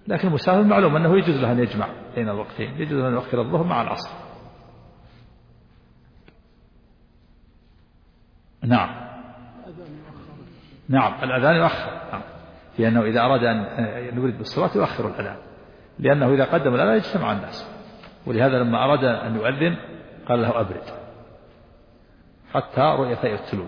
لكن المسافر معلوم أنه يجوز له أن يجمع بين الوقتين، يجوز له أن يؤخر الظهر مع العصر. نعم نعم الأذان يؤخر، نعم، لأنه إذا أراد أن يبرد بالصلاة يؤخر الأذان، لأنه إذا قدم الأذان يجتمع الناس. ولهذا لما أراد أن يؤذن قال له أبرد حتى رؤية الطلوع.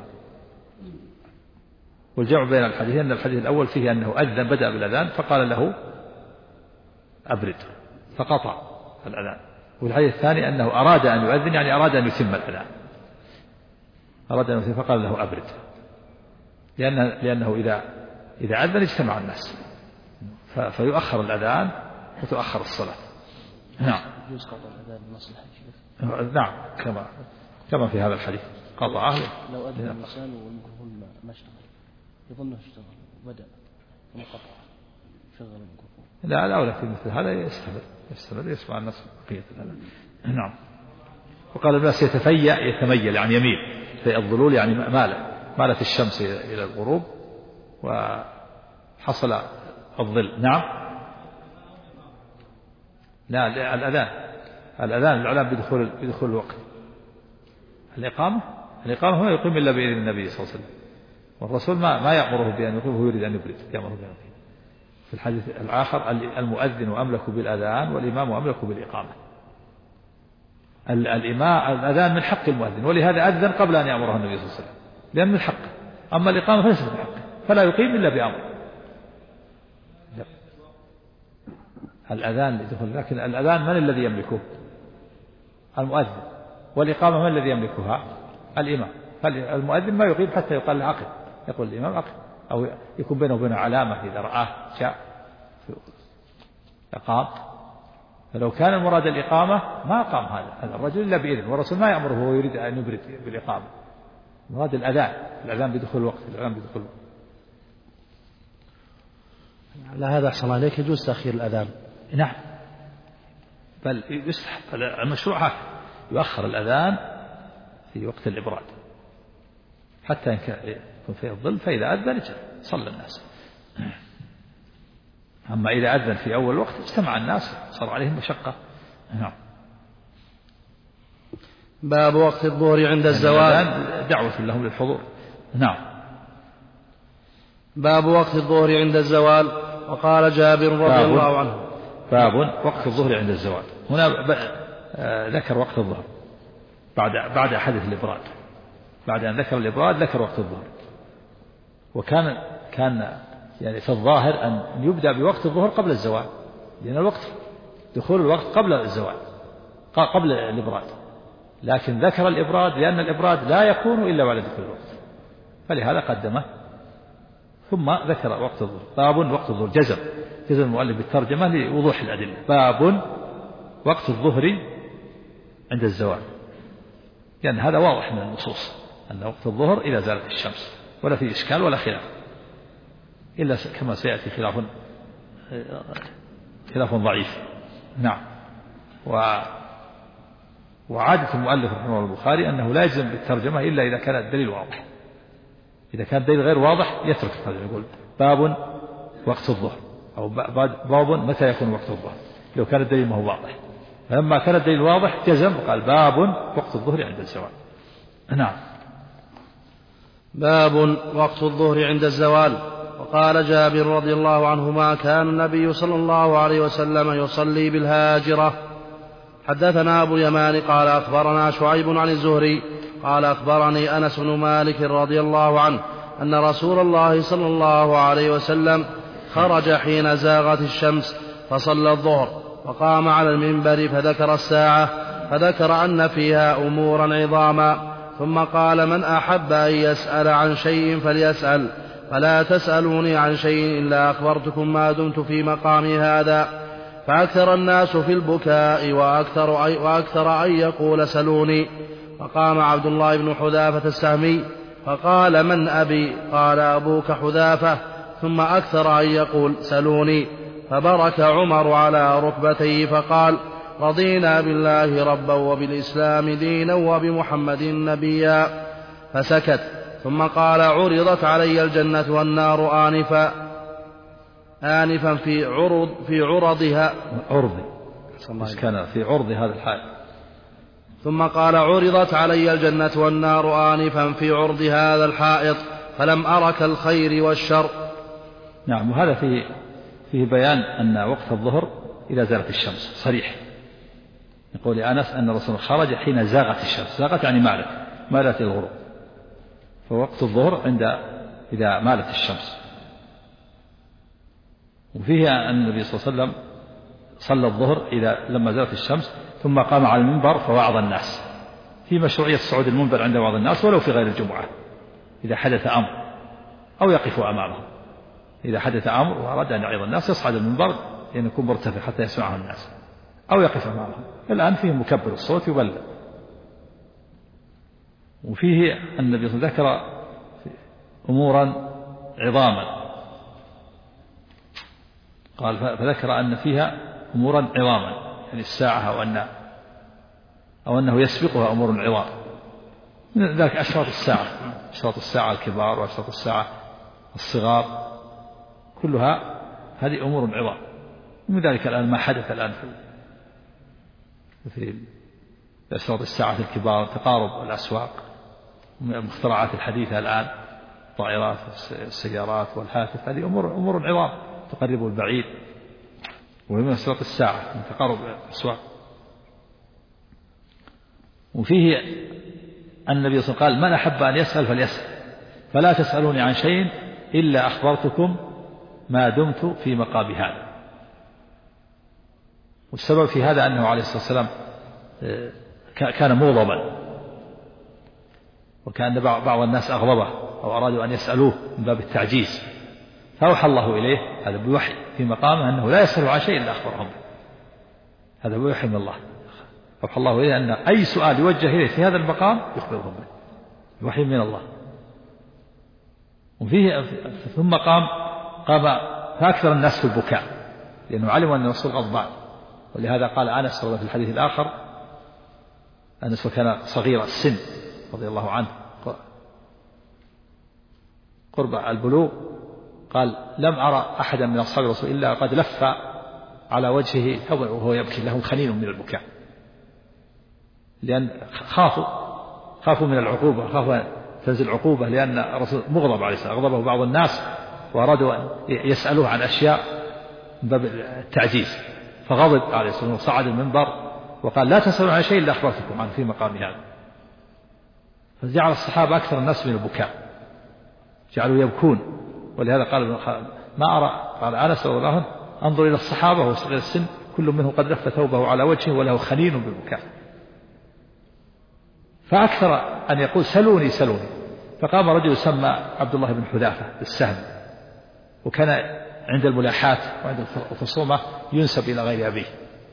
والجمع بين الحديثين أن الحديث الأول فيه أنه أذن بدأ بالأذان فقال له أبرد فقطع الأذان، والحديث الثاني أنه أراد أن يؤذن يعني أراد أن يتم الأذان، أراد أن يتم فقال له أبرد، لأنه إذا أذن اجتمع الناس فيؤخر الأذان وتؤخر الصلاة. نعم يجوز قطع الأذان بمصلحة. نعم كما في هذا الحديث قطعه. لو أذن الإنسان والميكروفون ما اشتغل يظنه اشتغل وبدأ ثم قطع شغل الميكروفون. لا في مثل هذا يستمر يسمع الناس بقية الأذان. نعم. وقال الناس يتميل يعني يميل في الظلول يعني مالت الشمس إلى الغروب وحصل الظل. نعم لا الإعلام بدخول الوقت. الإقامة ما يقيم إلا بإذن النبي صلى الله عليه وسلم، والرسول ما يأمره بأن يقيم، هو يريد أن يبرد يأمره بأن يقيم. في الحديث الآخر المؤذن أملك بالأذان والإمام أملك بالإقامة. الأذان من حق المؤذن، ولهذا أذن قبل أن يأمره النبي صلى الله عليه وسلم لأن من حقه، أما الإقامة فليست من حقه فلا يقيم إلا بأمر. الأذان يدخل، لكن الأذان من الذي يملكه؟ المؤذن. والإقامة من الذي يملكها؟ الإمام. فالمؤذن ما يقيم حتى يقال له أقم، يقول الإمام أقم، أو يكون بينه وبينه علامة إذا رآه جاء أقام. فلو كان المراد الإقامة ما قام هذا الرجل إلا بإذن، والرسول ما يأمره وهو يريد أن يبرد بالإقامة. مراد الأذان بدخول الوقت. على هذا أحسن عليك يجوز تأخير الأذان. نعم بل يستحب المشروع يؤخر الأذان في وقت الإبراد حتى يكون فيه الظل، فإذا أذن صلى الناس. أما إذا أذن في أول وقت اجتمع الناس صار عليهم مشقة. نعم. باب وقت الظهر عند الزوال، دعوة لهم للحضور. نعم. باب وقت الظهر عند الزوال. وقال جابر رضي الله عنه باب وقت الظهر عند الزوال. هنا ذكر وقت الظهر بعد حدث الإبراد، بعد أن ذكر الإبراد ذكر وقت الظهر. وكان يعني في الظاهر أن يبدأ بوقت الظهر قبل الزوال، لأن دخول الوقت قبل الزوال قبل الإبراد، لكن ذكر الإبراد لأن الإبراد لا يكون إلا بعد دخول الوقت، فلهذا قدمه ثم ذكر وقت الظهر. باب وقت الظهر جزم المؤلف بالترجمة لوضوح الأدلة. باب وقت الظهر عند الزوال، لأن هذا واضح من النصوص أن وقت الظهر إذا زالت الشمس، ولا في إشكال ولا خلاف، إلا كما سيأتي خلاف ضعيف. نعم. وعادة المؤلف رحمه الله البخاري أنه لا يجزم بالترجمة إلا إذا كان الدليل واضح. إذا كان الدليل غير واضح يترك الترجمة، يقول باب وقت الظهر أو باب متى يكون وقت الظهر لو كان الدليل ما هو واضح. فلما كان الدليل واضح جزم وقال باب وقت الظهر عند الزوال. نعم. باب وقت الظهر عند الزوال. وقال جابر رضي الله عنهما كان النبي صلى الله عليه وسلم يصلي بالهاجرة. حدثنا أبو اليمان قال أخبرنا شعيب عن الزهري قال أخبرني أنس بن مالك رضي الله عنه أن رسول الله صلى الله عليه وسلم خرج حين زاغت الشمس فصلى الظهر وقام على المنبر فذكر الساعة، فذكر أن فيها أمورا عظاما، ثم قال من أحب أن يسأل عن شيء فليسأل، فلا تسألوني عن شيء إلا أخبرتكم ما دمت في مقامي هذا. فأكثر الناس في البكاء وأكثر أن يقول سلوني. فقام عبد الله بن حذافة السهمي فقال من أبي؟ قال أبوك حذافة. ثم أكثر أن يقول سلوني. فبرك عمر على ركبتيه فقال رضينا بالله ربا وبالإسلام دينا وبمحمد نبيا. فسكت. ثم قال عرضت علي الجنة والنار آنفا، آنفا في عرضها كان في عرض هذا الحائط. ثم قال عرضت علي الجنة والنار آنفا في عرض هذا الحائط فلم أرك الخير والشر. نعم. وهذا فيه بيان أن وقت الظهر إذا زالت الشمس صريح. يقول أنس أن الرسول خرج حين زاغت الشمس. زاغت يعني مالت الغروب. فوقت الظهر إذا مالت الشمس. وفيه أن النبي صلى الله عليه وسلم صلى الظهر لما زالت الشمس ثم قام على المنبر فوعظ الناس في مشروعية صعود المنبر عند وعظ الناس ولو في غير الجمعة إذا حدث أمر أو يقف أمامه. إذا حدث أمر وأراد أن يعظ الناس يصعد المنبر لأن يكون مرتفع حتى يسمعه الناس أو يقف أمامهم. الآن فيه مكبر الصوت يبلغ. وفيه أن النبي صلى الله عليه وسلم ذكر أمورا عظاما. قال فذكر أن فيها أمورا عظاما يعني الساعة أو أنه يسبقها أمور عظام. من ذلك أشراط الساعة الكبار وأشراط الساعة الصغار كلها هذه أمور عظام. ومن ذلك الآن ما حدث الآن في أشراط الساعة الكبار تقارب الأسواق المخترعات الحديثة الآن الطائرات والسيارات والهاتف. هذه أمور عظام تقرب البعيد. ومن أشراط الساعة من تقارب الأسواق. وفيه أن النبي صلى الله عليه وسلم قال من أحب أن يسأل فليسأل فلا تسألوني عن شيء إلا أخبرتكم ما دمت في مقام هذا. والسبب في هذا أنه عليه الصلاة والسلام كان مغضبا وكان بعض الناس أغضبه أو أرادوا أن يسألوه من باب التعجيز فأوحى الله إليه هذا بوحي في مقامه أنه لا يسأل عن شيء إلا أخبرهم. هذا بوحي من الله. أوحى الله إليه أن أي سؤال يوجه إليه في هذا المقام يخبرهم به بوحي من الله. وفيه ثم قام فأكثر الناس في البكاء لأنه علم أن الرسول غضبان. ولهذا قال أنس في الحديث الآخر أنس وكان صغير السن رضي الله عنه قرب البلوغ قال لم أرى أحدا من أصحاب الرسول إلا قد لف على وجهه وهو يبكي له خنين من البكاء لأن خافوا من العقوبة خافوا تنزل عقوبة لأن الرسول مغضب عليه السلام أغضبه بعض الناس وأرادوا أن يسألوه عن أشياء من باب التعجيز فغضب عليه السلام وصعد المنبر وقال لا تسألوا عن شيء إلا أخبرتكم عنه في مقام هذا. فجعل الصحابة أكثر الناس من البكاء جعلوا يبكون. ولهذا قال ما أرى قال أنس رضي الله عنه أنظر إلى الصحابة وهو صغير السن كل منه قد لف ثوبه على وجهه وله خنين بالبكاء. فأكثر أن يقول سلوني. فقام رجل يسمى عبد الله بن حذافة بالسهم وكان عند الملاحات وعند الخصومة ينسب إلى غير أبيه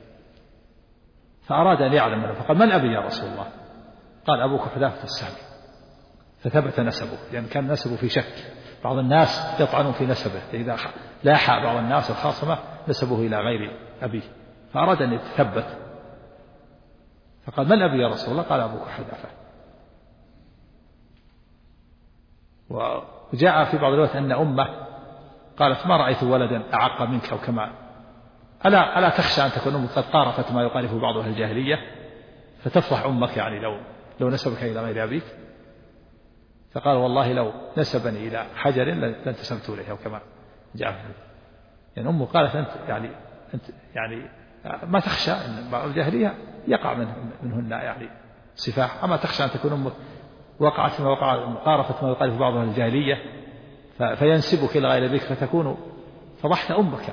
فأراد أن يعلم منه فقال من أبي يا رسول الله؟ قال أبوك حذافة السهم. فثبت نسبه لأن كان نسبه في شك. بعض الناس يطعنون في نسبه إذا لاح بعض الناس الخاصمة نسبه إلى غير أبيه فأراد أن يتثبت فقال من أبي يا رسول الله؟ قال أبوك حذافة. وجاء في بعض الروايات أن أمه قالت ما رأيت ولدا أعق منك أو كما ألا تخشى أن تكون أمك قد قارفت ما يقارف بعض أهل الجاهلية فتفرح أمك يعني لو نسبك إلى غير أبيك. فقال والله لو نسبني إلى حجر لانتسبت إليه أو كما جاء يعني أمه قالت أنت يعني ما تخشى أن بعض الجاهلية يقع منهن يعني سفاح أما تخشى أن تكون أمك وقعت ما قارفت ما يقال في بعض الجاهلية فينسبك إلى غير أبيك فتكون فضحت أمك.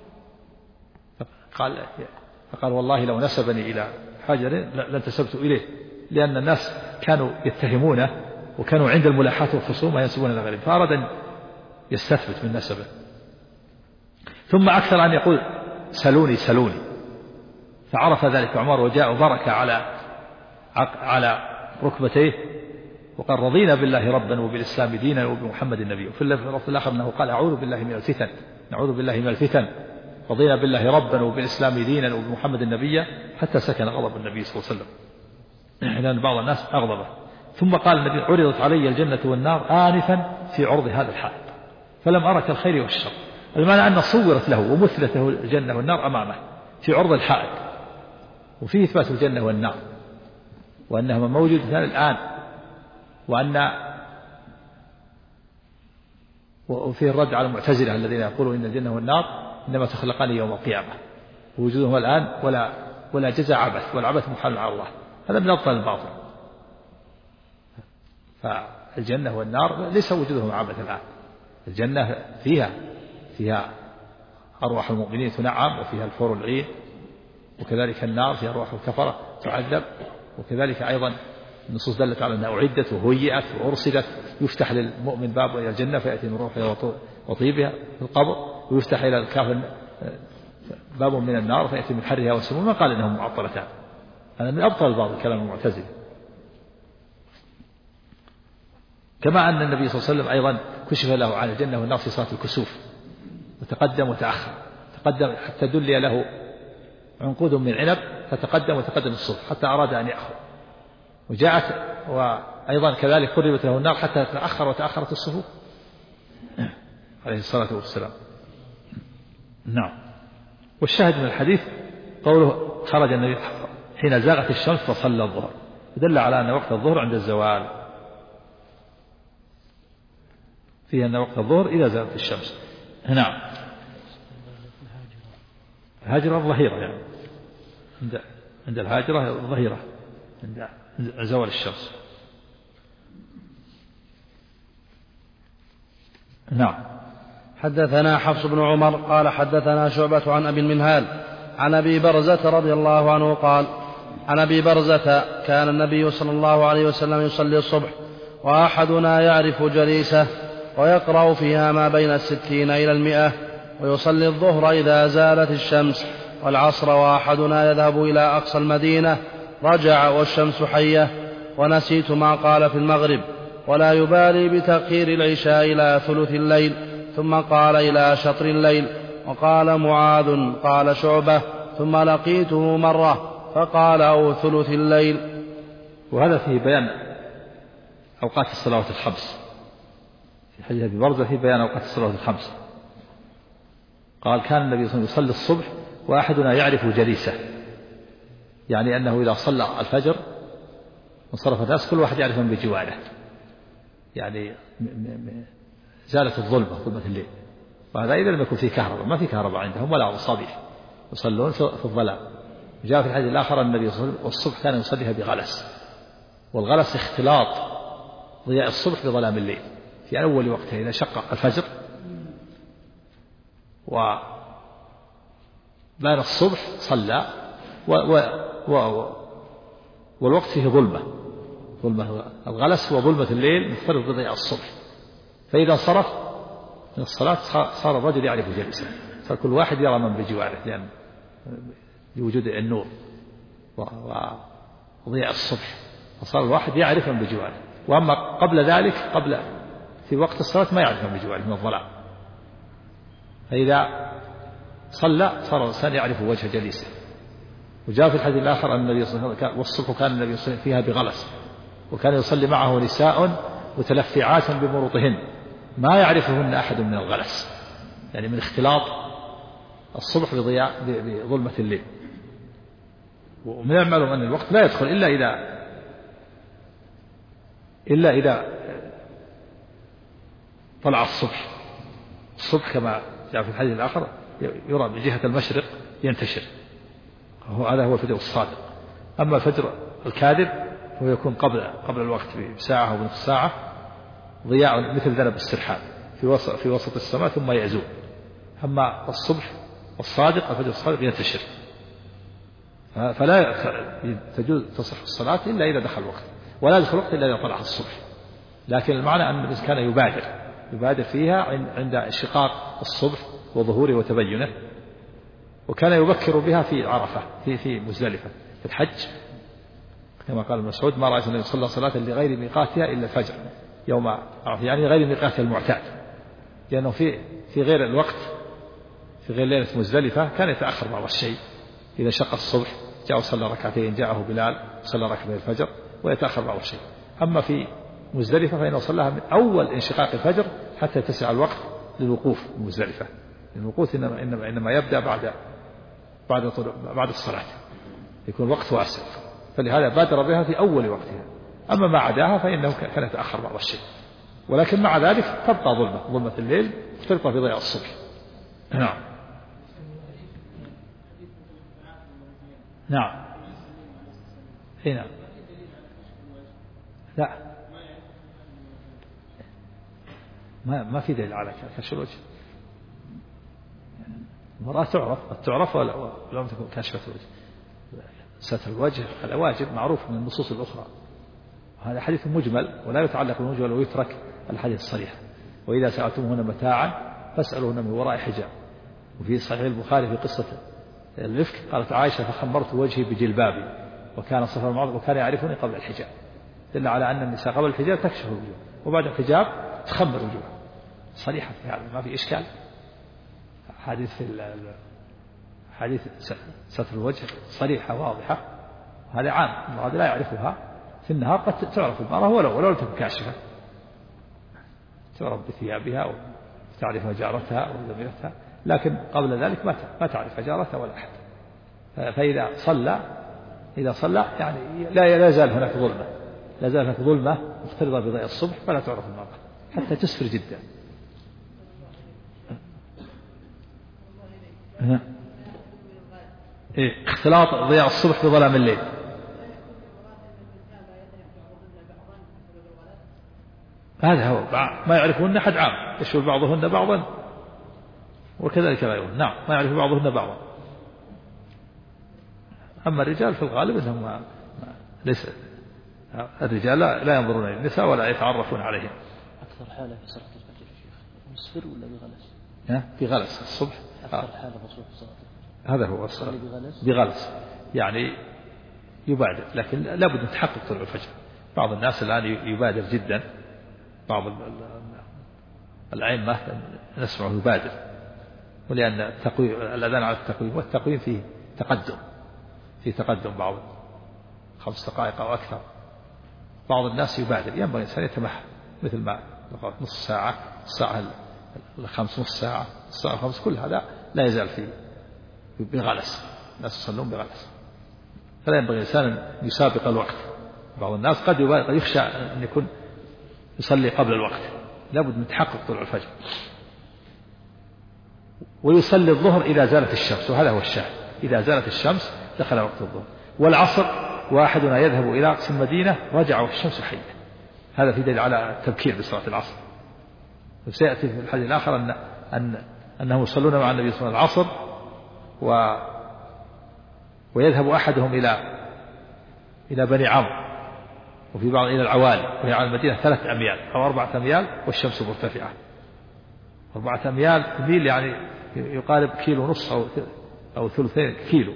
فقال والله لو نسبني إلى حجر لانتسبت إليه لأن الناس كانوا يتهمونه وكانوا عند الملاحات والخصومة ينسبون إلى غيره فأراد أن يستثبت من نسبه. ثم أكثر أن يقول سلوني فعرف ذلك عمر وجاء وبرك على ركبتيه وقال رضينا بالله ربا وبالإسلام دينا وبمحمد النبي. وفي اللفظ الآخر أنه قال أعوذ بالله من الفتن رضينا بالله ربا وبالإسلام دينا وبمحمد النبي حتى سكن غضب النبي صلى الله عليه وسلم لأن بعض الناس أغضبه. ثم قال النبي عرضت علي الجنة والنار آنفا في عرض هذا الحائط فلم أرك الخير والشر المعنى أن صورت له ومثلت له الجنة والنار أمامه في عرض الحائط، وفيه إثبات الجنة والنار وأنهما موجودتان الآن، وفيه الرد على المعتزلة الذين يقولون إن الجنة والنار إنما تخلقان يوم القيامة ووجودهما الآن ولا جزاء عبث، والعبث محال على الله. هذا من أبطال الباطل. فالجنة والنار ليس وجودهما عبث الآن. الجنة فيها أرواح المؤمنين تنعم، وفيها الحور العين، وكذلك النار فيها أرواح الكفرة تعذب، وكذلك أيضا النصوص دلت على أنها أعدت وهيئت وأرسلت. يفتح للمؤمن باب إلى الجنة فيأتي من روحها وطيبها في القبر، ويفتح إلى الكافر باب من النار فيأتي من حرها وسمومها. ما قال إنهم معطلتان. هذا من أبطل بعض الكلام المعتزلي. كما أن النبي صلى الله عليه وسلم أيضا كشف له عن الجنة والنار في صلاة الكسوف، وتقدم وتأخر. تقدم حتى دلي له عنقود من عنب فتقدم وتقدم الصبح حتى أراد أن يأخذ، وأيضا كذلك قربت له النار حتى تأخر وتأخرت الصفوف عليه الصلاة والسلام. نعم. والشاهد من الحديث قوله خرج النبي حين زاغت الشمس فصلى الظهر، يدل على أن وقت الظهر عند الزوال، فيه أن وقت الظهر إذا زاغت الشمس. نعم. الهاجرة الظهيرة، يعني عند الهاجرة الظهيرة عند زوال الشمس. نعم. حدثنا حفص بن عمر قال حدثنا شعبة عن أبي المنهال عن أبي برزة رضي الله عنه قال: عن أبي برزة: كان النبي صلى الله عليه وسلم يصلي الصبح وأحدنا يعرف جليسه ويقرأ فيها ما بين 60 إلى 100، ويصلي الظهر إذا زالت الشمس، والعصر وأحدنا يذهب إلى أقصى المدينة، رجع والشمس حية. ونسيت ما قال في المغرب، ولا يبالي بتأخير العشاء إلى ثلث الليل، ثم قال إلى شطر الليل. وقال معاذ قال شعبة: ثم لقيته مرة فقال: أو ثلث الليل. وهذا فيه بيان أوقات الصلوات الخمس. في حديث أبي برزة فيه بيان أوقات الصلوات الخمس. قال: كان النبي صلى الله عليه وسلم يصلي الصبح وأحدنا يعرف جليسه، يعني أنه إذا صلى الفجر وانصرف الناس كل واحد يعرف من بجواره، يعني زالت ظلمة الليل. وهذا إذا لم يكن فيه كهرباء، ما في كهرباء عندهم ولا مصابيح، يصلون في الظلام. جاء في الحديث الآخر أن النبي صلى الله عليه وسلم والصبح كان يصليها بغلس، والغلس اختلاط ضياء الصبح بظلام الليل في أول وقته إذا شق الفجر وبان الصبح صلى، والوقت فيه ظلمة الغلس وظلمة الليل مختلط بضياء الصبح. فإذا انصرف من الصلاة صار الرجل يعرف جلسه، صار كل واحد يرى من بجواره، لأن لوجود النور وضياء الصبح، فصار الواحد يعرف من بجواره. وأما قبل ذلك في وقت الصلاة ما يعرف من بجواره من الظلام. فإذا صلى صار الإنسان يعرف وجه جليسه. وجاء في الحديث الآخر أن النبي صلى الله عليه وسلم والصبح كان النبي صلى الله عليه وسلم فيها بغلس، وكان يصلي معه نساء متلفعات بمروطهن ما يعرفهن أحد من الغلس، يعني من اختلاط الصبح بظلمة الليل. ومن المعلوم أن الوقت لا يدخل إلا إذا طلع الصبح كما جاء في الحديث الآخر يرى بجهة المشرق ينتشر، هذا هو الفجر الصادق. أما الفجر الكاذب هو يكون قبل الوقت بساعة أو بنصف ساعة، ضياء مثل ذنب السرحان في وسط السماء ثم يزول. أما الصبح الصادق الفجر الصادق ينتشر، فلا تجوز تصح الصلاة إلا إذا دخل الوقت، ولا يدخل الوقت إلا إذا طلع الصبح. لكن المعنى أن الإنسان كان يبادر فيها عند انشقاق الصبح وظهوره وتبينه، وكان يبكر بها في عرفة في مزدلفة في الحج، كما قال مسعود: ما رأيت النبي صلى الله عليه وسلم لغير ميقاتها إلا الفجر يوم عرفة، يعني غير ميقاتها المعتاد، لأنه في غير الوقت في غير ليلة مزدلفة كان يتأخر بعض الشيء. إذا شق الصبح جاء وصلى ركعتين، جاءه بلال صلى ركعتين الفجر ويتأخر بعض الشيء. أما في مزدلفة فإنه صلاها من أول انشقاق الفجر حتى يتسع الوقت للوقوف بمزدلفة، المكوث إنما يبدأ بعد الصلاة، يكون الوقت واسع، فلهذا بادر بها في أول وقتها. أما ما عداها فإنه كان يتأخر بعض الشيء، ولكن مع ذلك تبقى ظلمة الليل مختلطة في ضياء الصبح. نعم. نعم. هنا لا، ما في دليل على كشف الوجه. المرأة تعرف ولا لم تكن كاشفة الوجه. ستر الوجه هذا واجب معروف من النصوص الأخرى، هذا حديث مجمل ولا يتعلق بالمجمل ويترك الحديث الصريح. وإذا سألتموهن متاعا فاسألوهن من وراء حجاب. وفي صحيح البخاري في قصة الإفك قالت عائشة فخمرت وجهي بجلبابي وكان صفر المعظم وكان يعرفني قبل الحجاب، دل على أن النساء قبل الحجاب تكشف الوجوه وبعد الحجاب تخمر وجوه، صريحة في هذا ما في إشكال. حديث ستر الوجه صريحة واضحة، هذا عام، المرأة لا يعرفها في النهار قد تعرف المرأة ولو تكن كاشفة، تعرف بثيابها وتعرف جارتها وزميلتها، لكن قبل ذلك ما تعرف جارتها ولا أحد. فإذا صلى يعني لا يزال هناك ظلمة مختلطة بضياء الصبح فلا تعرف المرأة حتى تسفر جدا. اختلاط ضياء الصبح بظلام الليل. هذا هو ما يعرفهن أحد عام، يشوف بعضهن بعضا وكذلك غيرهن. نعم، ما يعرف بعضهن بعضا. أما الرجال في الغالب أنهم ليس الرجال لا ينظرون إلى النساء ولا يتعرفون عليهم. أكثر حالة في صلاة الفجر يا شيخ مسفر ولا بغلس؟ في غلس الصبح. أكثر حالة في صلاة الفجر هذا هو الصلاة بغلس، يعني يبادر، لكن لابد من تحقق طلوع الفجر. بعض الناس الآن يبادر جدا، بعض الأئمة نسمعه يبادر، ولأن الأذان على التقويم والتقويم فيه تقدم بعض 5 دقائق أو أكثر. بعض الناس يبادر، ينبغي الإنسان يتمهل مثل ما نصف ساعة، الساعة الخمس، نصف ساعة، الساعة الخمس، كل هذا لا يزال فيه بغلس، الناس يصلون بغلس، فلا ينبغي الإنسان أن يسابق الوقت. بعض الناس قد يخشى أن يكون يصلي قبل الوقت، لابد من تحقق طلوع الفجر. ويصلي الظهر إذا زالت الشمس، وهذا هو الشاهد، إذا زالت الشمس دخل وقت الظهر. والعصر واحدنا يذهب إلى أقصى المدينة رجع والشمس حية، هذا في دليل على التبكير بصلاة العصر. وسيأتي في الحديث الآخر أنهم يصلون مع النبي صلى الله عليه وسلم العصر ويذهب أحدهم إلى بني عمرو، وفي بعض إلى العوالي، وهي على المدينة 3 أميال أو 4 أميال والشمس مرتفعة. 4 أميال ميل يعني يقارب 1.5 كيلو أو 2 كيلو،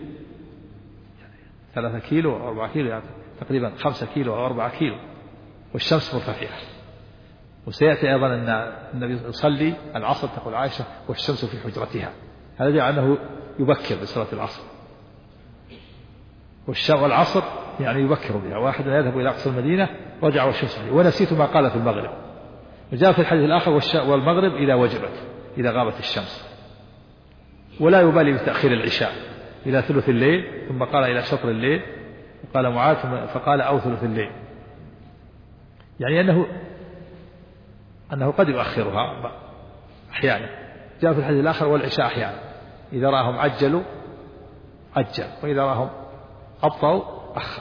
3 كيلو أو 4 كيلو، يعني تقريبا 5 كيلو أو 4 كيلو، والشمس مرتفعة. وسيأتي أيضا أن النبي يصلي العصر تقول عائشة والشمس في حجرتها، هذا يعني أنه يبكر بصلاة العصر. والعصر يعني يبكر بها، واحد يذهب إلى أقصى المدينة رجع والشمس حية. ونسيت ما قال في المغرب، وجاء في الحديث الآخر والمغرب إذا وجبت، إذا غابت الشمس. ولا يبالي بتأخير العشاء إلى ثلث الليل، ثم قال إلى شطر الليل، وقال معاذ فقال أو ثلث الليل، يعني أنه قد يؤخرها أحيانا. جاء في الحديث الآخر والعشاء أحيانا، إذا رأهم عجل وإذا رأهم أبطأوا أخر.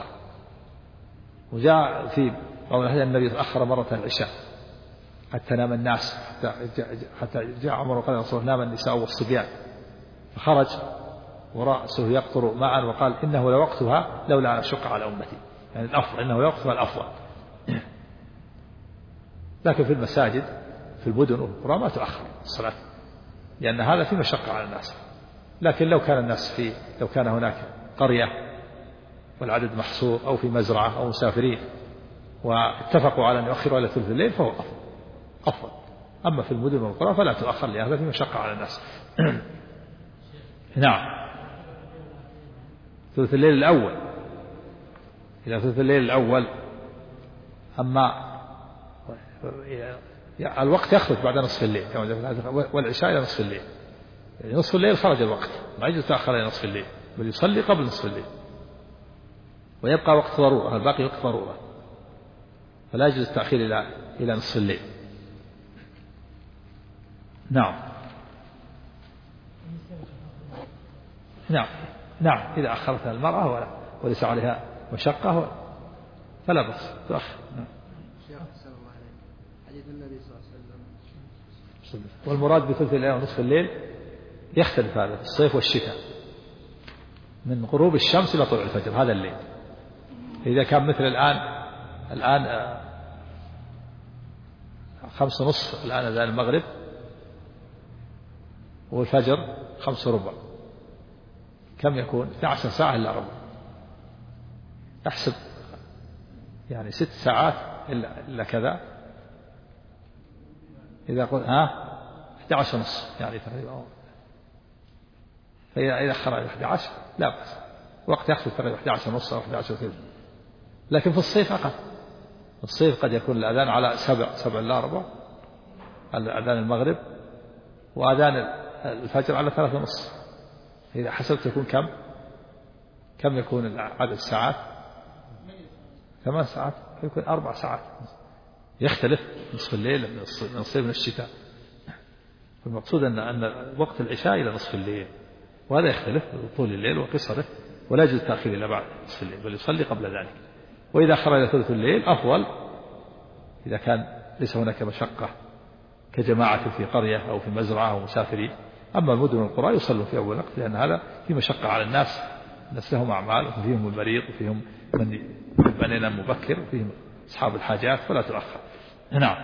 وجاء في بعض الأحاديث النبي أخر مرة العشاء حتى نام الناس، حتى جاء عمر وقال رسول الله نام النساء والصبيان، فخرج ورأسه يقطر معا وقال إنه لوقتها لولا أن أشق على أمتي، يعني الأفضل، إنه لوقتها الأفضل. لكن في المساجد في المدن والقرى ما تؤخر الصلاة، لأن هذا في مشقة على الناس. لكن لو كان هناك قرية والعدد محصور أو في مزرعة أو مسافرين واتفقوا على أن يؤخروا إلى ثلث الليل فهو أفضل. أما في المدن والقرى فلا تؤخر، لأن هذا في مشقة على الناس. نعم، ثلث الليل الأول، إلى ثلث الليل الأول. أما الوقت يخرج بعد نصف الليل، والعشاء إلى نصف الليل، يعني نصف الليل خرج الوقت، ما يجوز تأخر إلى نصف الليل، بل يصلي قبل نصف الليل، ويبقى وقت ضرورة، الباقي وقت ضرورة، فلا يجوز التأخير إلى نصف الليل. نعم نعم نعم، إذا أخرتها المرأة وليس عليها مشقة فلا بأس تؤخر. نعم. حديث النبي صلى الله عليه وسلم. والمراد بثلث الليل ونصف الليل يختلف هذا في الصيف والشتاء، من غروب الشمس إلى طلوع الفجر هذا الليل. إذا كان مثل الآن 5:30 الآن أذان المغرب، والفجر 5:15، كم يكون؟ 12 ساعة إلا ربع، احسب يعني 6 ساعات إلا كذا، إذا قلت 11:30 يعني تقريبا، فإذا أخر إلى 11 لا بأس، وقت يخرج تقريبا 11:30 أو 11:30. لكن في الصيف أقل، في الصيف قد يكون الأذان على 7 إلا ربع، أذان المغرب، وأذان الفجر على 3:30. إذا حسبت يكون كم يكون عدد الساعات؟ 8 ساعات، يكون 4 ساعات، يختلف نصف الليل من الصيف من الشتاء. المقصود أن وقت العشاء إلى نصف الليل، وهذا يختلف طول الليل وقصره، ولا يجوز التأخير إلى بعد نصف الليل، بل يصلي قبل ذلك. وإذا خرج إلى ثلث الليل أفضل، إذا كان ليس هناك مشقة كجماعة في قرية أو في مزرعة أو مسافرين. أما المدن والقرى يصلوا في أول وقت، لأن هذا في مشقة على الناس لهم أعمال، وفيهم المريض، وفيهم من ينام مبكر، وفيهم أصحاب الحاجات، فلا تؤخر. نعم.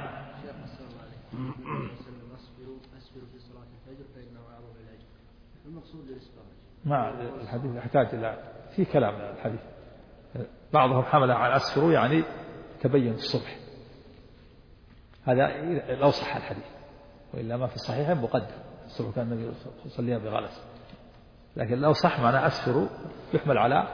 ما الحديث يحتاج إلى في كلام الحديث، بعضهم حمل على أسفر يعني تبين الصبح، هذا لو صح الحديث، وإلا ما في الصحيحين مقدم الصبح كان النبي يصليها بغلس، لكن لو صح معنى أسفر يحمل على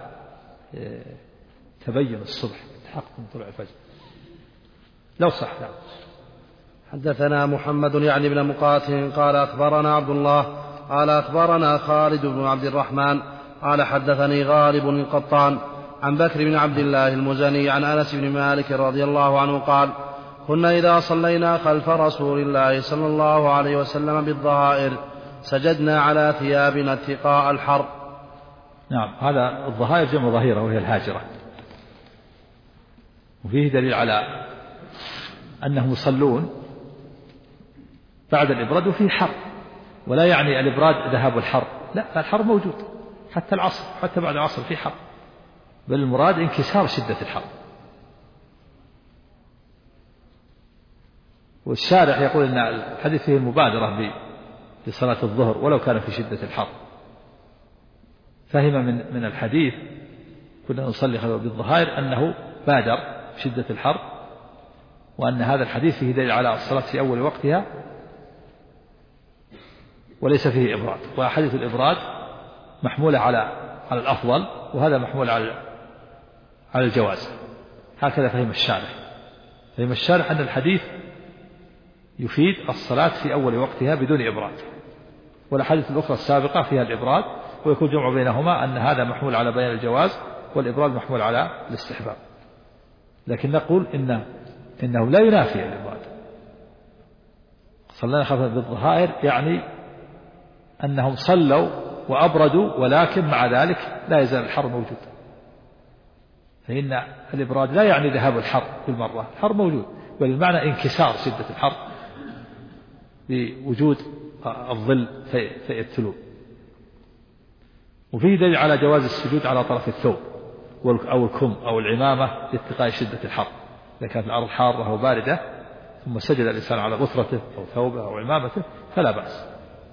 تبين الصبح تحقق من طلوع الفجر، لو صح. نعم. حدثنا محمد يعني بن مقاتل قال أخبرنا عبد الله قال أخبرنا خالد بن عبد الرحمن قال حدثني غالب القطان عن بكر بن عبد الله المزني عن أنس بن مالك رضي الله عنه قال كنا إذا صلينا خلف رسول الله صلى الله عليه وسلم بالظهائر سجدنا على ثيابنا اتقاء الحر. نعم، هذا الظهائر جمع ظهيرة وهي الهاجرة، وفيه دليل على أنهم يصلون بعد الإبراد وفيه حر، ولا يعني الإبراد ذهاب الحر، لا، الحر موجود حتى العصر، حتى بعد العصر في حر، بل المراد انكسار شدة الحر. والشارح يقول أن الحديث فيه المبادرة بصلاة الظهر ولو كان في شدة الحر، فهم من الحديث كنا نصلي بالظهائر أنه بادر شدة الحر، وأن هذا الحديث فيه دليل على الصلاة في أول وقتها وليس فيه إبراد، وأحاديث الإبراد محمولة على الأفضل، وهذا محمول على الجواز. هكذا فهم الشارح. فهم الشارح أن الحديث يفيد الصلاة في أول وقتها بدون إبراد، والأحاديث الأخرى السابقة فيها الإبراد، ويكون جمع بينهما أن هذا محمول على بيان الجواز والإبراد محمول على الاستحباب. لكن نقول إنه لا ينافي الإبراد. صلينا خلفا بالظهائر يعني أنهم صلوا وأبردوا، ولكن مع ذلك لا يزال الحر موجود، فإن الإبراد لا يعني ذهاب الحر بالمرة، الحر موجود، بل المعنى انكسار شدة الحر بوجود الظل في التلوب. وفيه دليل على جواز السجود على طرف الثوب أو الكم أو العمامة لاتقاء شدة الحر، إذا كانت الأرض حارة أو باردة ثم سجد الإنسان على غترته أو ثوبه أو عمامته فلا بأس.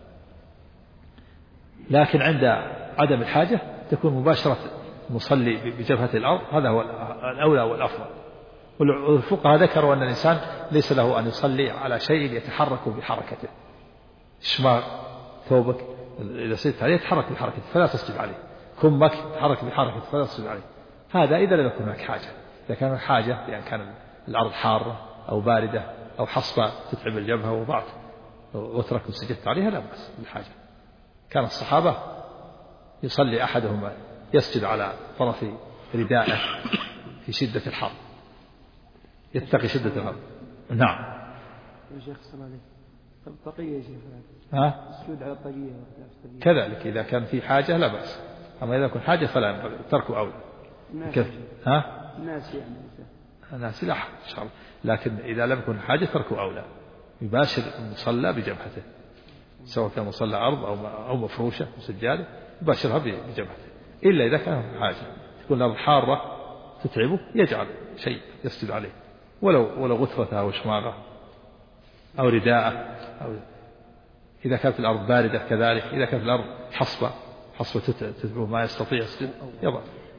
لكن عند عدم الحاجة تكون مباشرة المصلي بجبهة الأرض، هذا هو الأولى والأفضل. والفقهاء ذكروا أن الإنسان ليس له أن يصلي على شيء يتحرك بحركته، شماغ ثوبك إذا سجدت عليه يتحرك بحركته فلا تسجد عليه، كمك يتحرك بحركته فلا تسجد عليه، هذا إذا لم يكن هناك حاجة. إذا كان حاجة لأن كان الأرض حارة أو باردة أو حصبة تتعب الجبهة وضعت واترك وسجدت عليها لا بأس بالحاجة. كان الصحابة يصلي أحدهم يسجد على طرف ردائه في شدة الحر يتقي شدة الحر. نعم. يا شيخ الصلاة عليه الطاقية يا شيخ السجود على الطاقية كذلك إذا كان في حاجة لا بأس، أما إذا كان حاجة فلا ينبغي تركه أولى. الناس يعني الناس لا إن شاء الله، لكن إذا لم يكن حاجة تركه أولى، يباشر المصلى بجبهته سواء كان مصلى أرض أو مفروشة مسجادة يباشرها بجبهته، إلا إذا كان حاجة تكون الأرض حارة تتعبه يجعل شيء يسجد عليه ولو غثرته أو شماغه أو رداءه، أو إذا كانت الأرض باردة كذلك، إذا كانت الأرض حصبة تتبعه ما يستطيع يسجد يضع.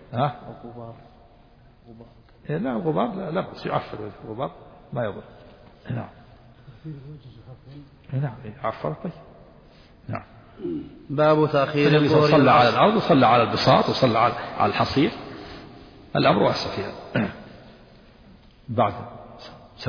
لا الغبار لا بس يعفر الغبار ما يضر. نعم. نعم يعفر طيب. نعم. باب تأخير النبي صلى على الأرض وصلى على البساط وصلى على الحصير، الأمر واسع فيها. بعد سم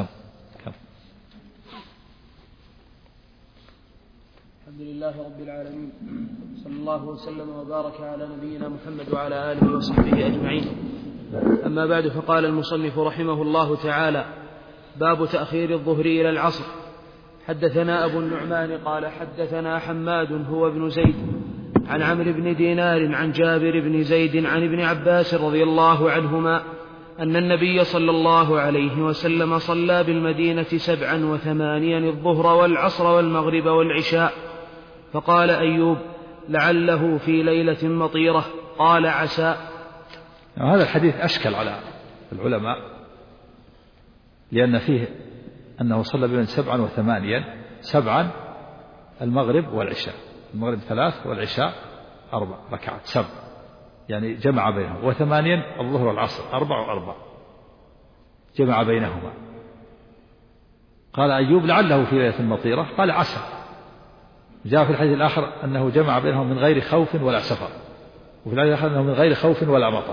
الحمد لله رب العالمين، صلى الله وسلم وبارك على نبينا محمد وعلى آله وصحبه أجمعين. أما بعد، فقال المصنف رحمه الله تعالى: باب تأخير الظهر إلى العصر. حدثنا أبو النعمان قال حدثنا حماد هو ابن زيد عن عمرو بن دينار عن جابر بن زيد عن ابن عباس رضي الله عنهما أن النبي صلى الله عليه وسلم صلى بالمدينة 87 الظهر والعصر والمغرب والعشاء. فقال أيوب: لعله في ليلة مطيرة. قال: عسى. هذا الحديث أشكل على العلماء، لأن فيه أنه صلى بين 7 و8، 7 المغرب والعشاء، المغرب 3 والعشاء 4 ركعات 7، يعني جمع بينهم، و8 الظهر والعصر 4 و4 جمع بينهما. قال أيوب: لعله في ليلة مطيرة. قال: عسى. جاء في الحديث الآخر أنه جمع بينهم من غير خوف ولا سفر، وفي الحديث الآخر أنه من غير خوف ولا مطر.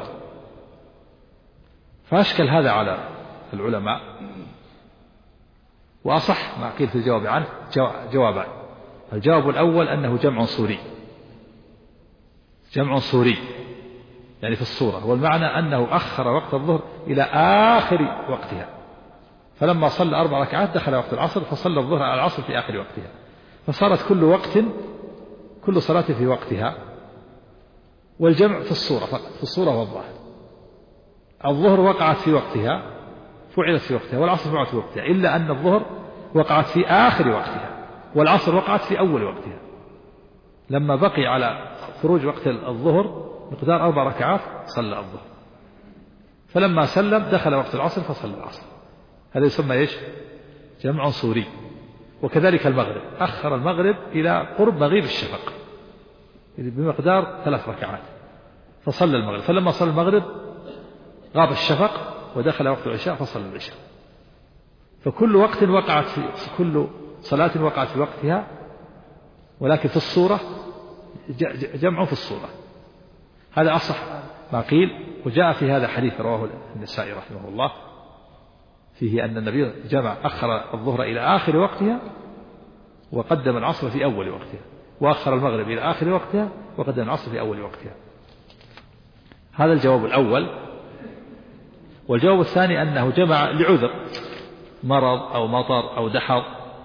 فأشكل هذا على العلماء، وأصح ما قيل في الجواب عنه جوابان. الجواب الأول أنه جمع صوري يعني في الصورة، والمعنى أنه أخر وقت الظهر إلى آخر وقتها، فلما صلى 4 ركعات دخل وقت العصر فصلى الظهر على العصر في آخر وقتها، فصارت كل صلاة في وقتها، والجمع في الصورة فقط، في الصورة والظاهر. الظهر وقعت في وقتها فعلت في وقتها، والعصر فعلت في وقتها، إلا أن الظهر وقعت في آخر وقتها والعصر وقعت في أول وقتها. لما بقي على خروج وقت الظهر مقدار 4 ركعات صلى الظهر، فلما سلم دخل وقت العصر فصلى العصر. هذا يسمى إيش؟ جمع صوري. وكذلك المغرب، أخر المغرب إلى قرب مغيب الشفق بمقدار 3 ركعات فصلى المغرب، فلما صلى المغرب غاب الشفق ودخل وقت العشاء فصلى العشاء. فكل وقت وقعت في كل صلاة وقعت في وقتها، ولكن في الصورة جمع في الصورة. هذا أصح ما قيل. وجاء في هذا حديث رواه النسائي رحمه الله فيه أن النبي أخر الظهر إلى آخر وقتها وقدم العصر في أول وقتها، وأخر المغرب إلى آخر وقتها وقدم العصر في أول وقتها. هذا الجواب الأول. والجواب الثاني أنه جمع لعذر، مرض أو مطر أو دحر،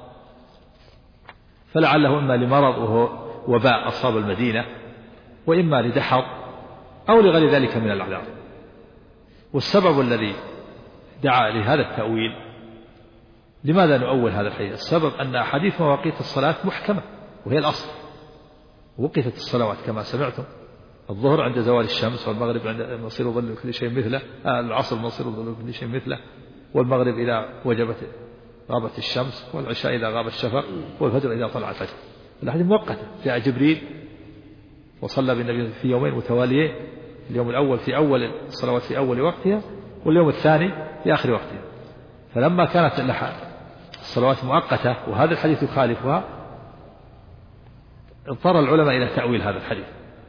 فلعله إما لمرض وهو وباء أصاب المدينة، وإما لدحر أو لغير ذلك من الأعذار. والسبب الذي دعا لهذا التأويل، لماذا نؤول هذا الحديث؟ السبب أن أحاديث مواقيت الصلاة محكمة وهي الأصل، وقفت الصلوات كما سمعتم: الظهر عند زوال الشمس، والمغرب عند مصير ظل كل شيء مثله، العصر مصير ظل كل شيء مثله، والمغرب إذا غابت الشمس، والعشاء إذا غاب الشفق، والفجر إذا طلع الفجر. الأحاديث مؤقتة. جاء جبريل وصلى بالنبي في يومين متواليين، اليوم الأول في أول الصلوات في أول وقتها، واليوم الثاني في آخر وقتها. فلما كانت الصلوات مؤقتة وهذا الحديث يخالفها، اضطر العلماء إلى تأويل هذا الحديث.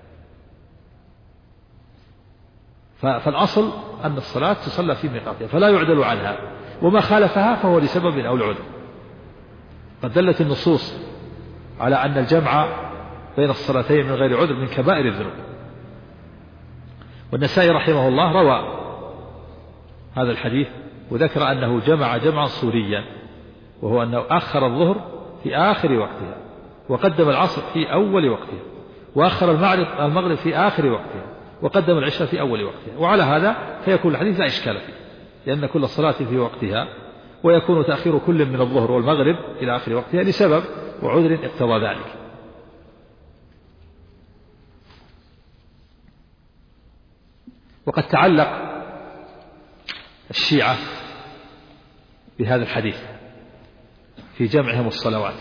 فالأصل أن الصلاة تصلى في ميقاتها فلا يعدل عنها، وما خالفها فهو لسبب أو لعذر. قد دلت النصوص على أن الجمع بين الصلاتين من غير عذر من كبائر الذنوب. والنسائي رحمه الله روى هذا الحديث وذكر أنه جمع جمعا صوريا، وهو أنه أخر الظهر في آخر وقتها، وقدم العصر في أول وقتها، وأخر المغرب في آخر وقتها، وقدم العشاء في أول وقتها. وعلى هذا فيكون الحديث لا إشكال فيه، لأن كل صلاة في وقتها، ويكون تأخير كل من الظهر والمغرب إلى آخر وقتها لسبب وعذر اقتضى ذلك. وقد تعلق الشيعة بهذا الحديث في جمعهم الصلوات،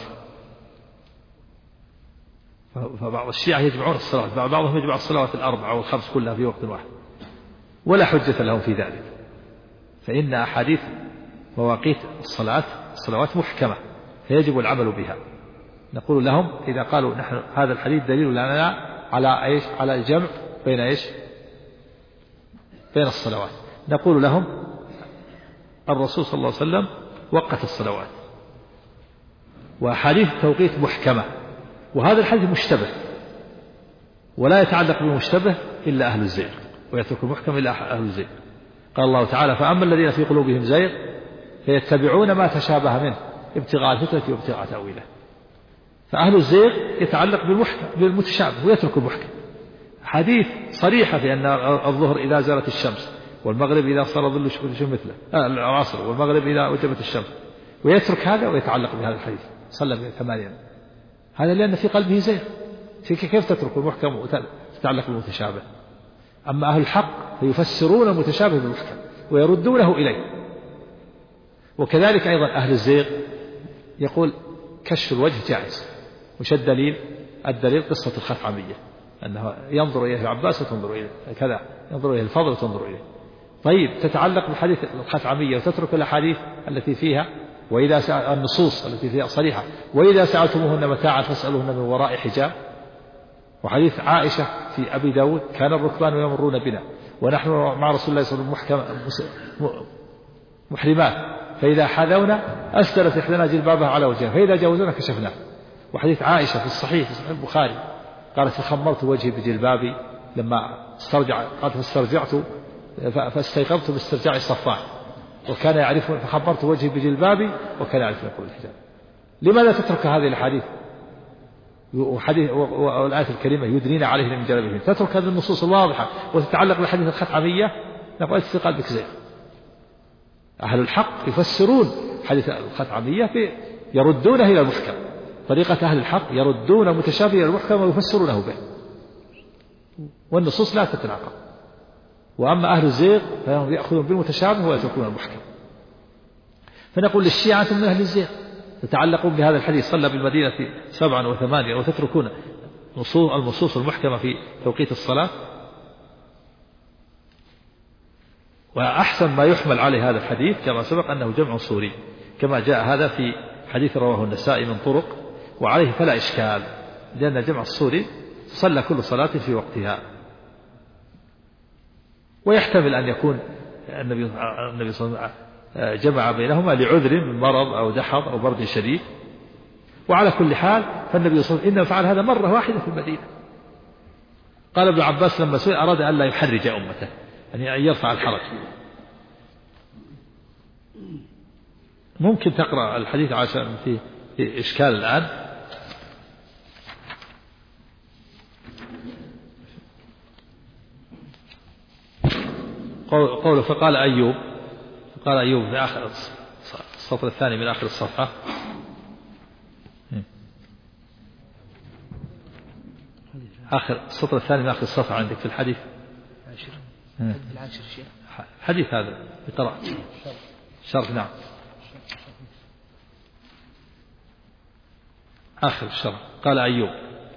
فبعض الشيعة يجمعون الصلوات، بعضهم يجمع الصلوات الأربعة والخمس كلها في وقت واحد، ولا حجة لهم في ذلك، فإن أحاديث مواقيت الصلوات محكمة فيجب العمل بها. نقول لهم إذا قالوا نحن هذا الحديث دليل لنا على إيش؟ على الجمع بين إيش؟ بين الصلوات. نقول لهم الرسول صلى الله عليه وسلم وقت الصلوات، وأحاديث التوقيت محكمة، وهذا الحديث مشتبه، ولا يتعلق بالمشتبه إلا أهل الزيغ، ويترك المحكم إلا أهل الزيغ. قال الله تعالى: فأما الذين في قلوبهم زيغ فيتبعون ما تشابه منه ابتغاء الفتنة وابتغاء تأويله. فأهل الزيغ يتعلق بالمتشابه ويترك المحكم. حديث صريحة في أن الظهر إذا زالت الشمس، والمغرب إذا صار ظل مثله، العصر والمغرب إذا وجبت الشمس، ويترك هذا ويتعلق بهذا الحديث صلى الله عليه وسلم. هذا لأن في قلبه زيغ. كيف تترك المحكم وتتعلق بالمتشابه؟ أما أهل الحق فيفسرون المتشابه بالمحكم ويردونه إليه. وكذلك أيضا أهل الزيغ يقول كشف الوجه جائز. وش الدليل؟ الدليل قصة الخثعمية، أنه ينظر إليه العباس وتنظر إليه كذا، ينظر إليه الفضل وتنظر إليه. طيب تتعلق بحديث الخثعمية وتترك الأحاديث التي فيها، وإذا النصوص التي فيها صريحة: وإذا سألتموهن متاعا فاسألوهن من وراء حجاب. وحديث عائشة في أبي داود: كان الركبان يمرون بنا ونحن مع رسول الله صلى الله عليه وسلم محرمات، فإذا حذونا أسدلت إحدانا جلبابها على وجهها، فإذا جاوزونا كشفناه. وحديث عائشة في الصحيح البخاري قالت: فخمرت وجهي بجلبابي لما قالت فاسترجعت فاستيقظت باسترجاع صفان، وكان يعرف، فخمرت وجهي بجلبابي وكان يعرف يقول الحجاب. لماذا تترك هذه الحديث والآية الكريمة يدنين عليهن من جلابيبهن؟ تترك هذه النصوص الواضحة وتتعلق بحديث الخثعمية؟ نقول في قلبك زيغ. أهل الحق يفسرون حديث الخثعمية يردونه إلى المحكم. طريقة أهل الحق يردون المتشابه إلى المحكم ويفسرونه به، والنصوص لا تتناقض. وأما أهل الزيغ فهم يأخذون بالمتشابه ويتركون المحكم. فنقول للشيعة من أهل الزيغ تتعلقون بهذا الحديث: صلى بالمدينة 7 و8، وتتركون النصوص المحكمة في توقيت الصلاة. وأحسن ما يحمل عليه هذا الحديث كما سبق أنه جمع صوري، كما جاء هذا في حديث رواه النسائي من طرق، وعليه فلا إشكال، لأن الجمع الصوري صلى كل صلاة في وقتها. ويحتمل أن يكون النبي صلى الله عليه وسلم جمع بينهما لعذر من مرض أو دحض أو برد شديد. وعلى كل حال فالنبي صلى الله عليه وسلم إنما فعل هذا مرة واحدة في المدينة. قال ابن عباس لما سئل أراد أن لا يحرج أمته، يعني أن يرفع الحرج. ممكن تقرأ الحديث عشان فيه إشكال الآن. قوله: فقال أيوب في آخر السطر الثاني من آخر الصفحة: آخر السطر الثاني من آخر الصفحة عندك في الحديث الحديث هذا بقراءة شرح. نعم، آخر الشرح. قال أيوب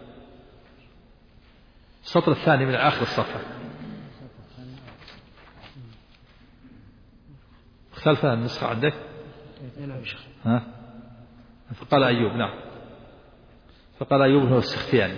السطر الثاني من آخر الصفحة. اختلفها النسخة عندك؟ ها؟ فقال أيوب. نعم، فقال أيوب هو السختياني.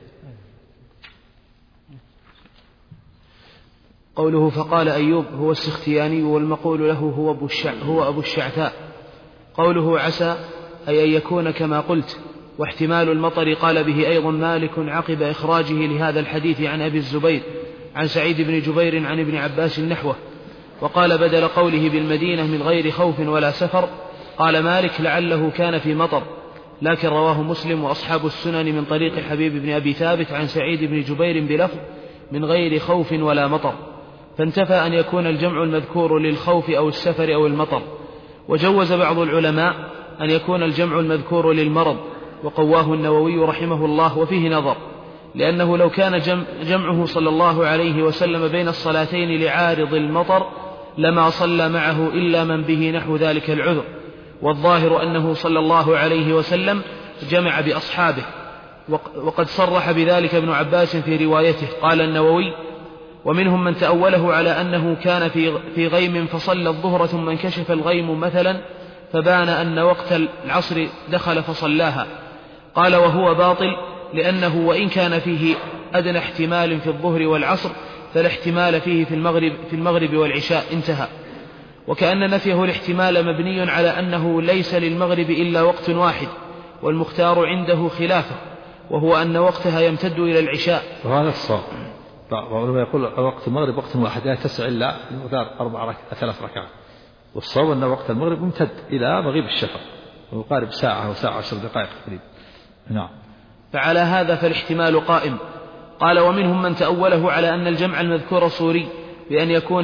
قوله فقال أيوب هو السختياني، والمقول له هو أبو الشعثاء. قوله عسى أي أن يكون كما قلت، واحتمال المطر قال به أيضا مالك عقب إخراجه لهذا الحديث عن أبي الزبير عن سعيد بن جبير عن ابن عباس نحوه. وقال بدل قوله بالمدينة من غير خوف ولا سفر قال مالك لعله كان في مطر، لكن رواه مسلم وأصحاب السنن من طريق حبيب بن أبي ثابت عن سعيد بن جبير بلفظ من غير خوف ولا مطر، فانتفى أن يكون الجمع المذكور للخوف أو السفر أو المطر. وجوز بعض العلماء أن يكون الجمع المذكور للمرض، وقواه النووي رحمه الله، وفيه نظر، لأنه لو كان جمعه صلى الله عليه وسلم بين الصلاتين لعارض المطر لما صلى معه إلا من به نحو ذلك العذر، والظاهر أنه صلى الله عليه وسلم جمع بأصحابه، وقد صرح بذلك ابن عباس في روايته. قال النووي: ومنهم من تأوله على أنه كان في غيم فصلى الظهر ثم انكشف الغيم مثلا فبان أن وقت العصر دخل فصلاها. قال: وهو باطل، لأنه وإن كان فيه أدنى احتمال في الظهر والعصر فلا احتمال فيه في المغرب والعشاء. انتهى. وكأن نفيه الاحتمال مبني على أنه ليس للمغرب إلا وقت واحد، والمختار عنده خلافه، وهو أن وقتها يمتد إلى العشاء. وهذا الصواب. بعضهم يقول وقت المغرب وقت واحد لا يتسع إلا المقدار 3 ركعات، والصواب أن وقت المغرب يمتد إلى مغيب الشفق ويقارب ساعة وساعة 10 دقائق تقريبا. نعم. فعلى هذا فالاحتمال قائم. قال: ومنهم من تأوله على أن الجمع المذكور صوري بأن يكون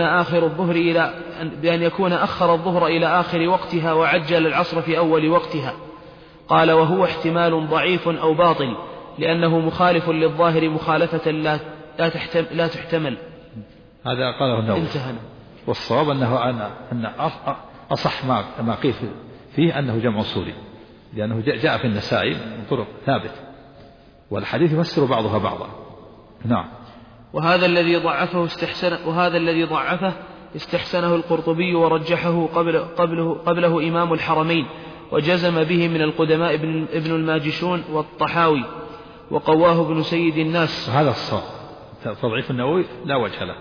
أخر الظهر إلى آخر وقتها وعجل العصر في أول وقتها. قال: وهو احتمال ضعيف أو باطل، لأنه مخالف للظاهر مخالفة لا تحتمل. هذا قاله النووي. انتهى. والصواب أن أصح ما قيل فيه أنه جمع صوري، لأنه جاء في النسائي من طرق ثابت، والحديث يفسر بعضها بعضا. نعم. وهذا الذي ضعفه استحسنه القرطبي ورجحه قبله إمام الحرمين، وجزم به من القدماء ابن الماجشون والطحاوي، وقواه ابن سيد الناس. هذا الصواب. تضعيف النووي لا وجه له،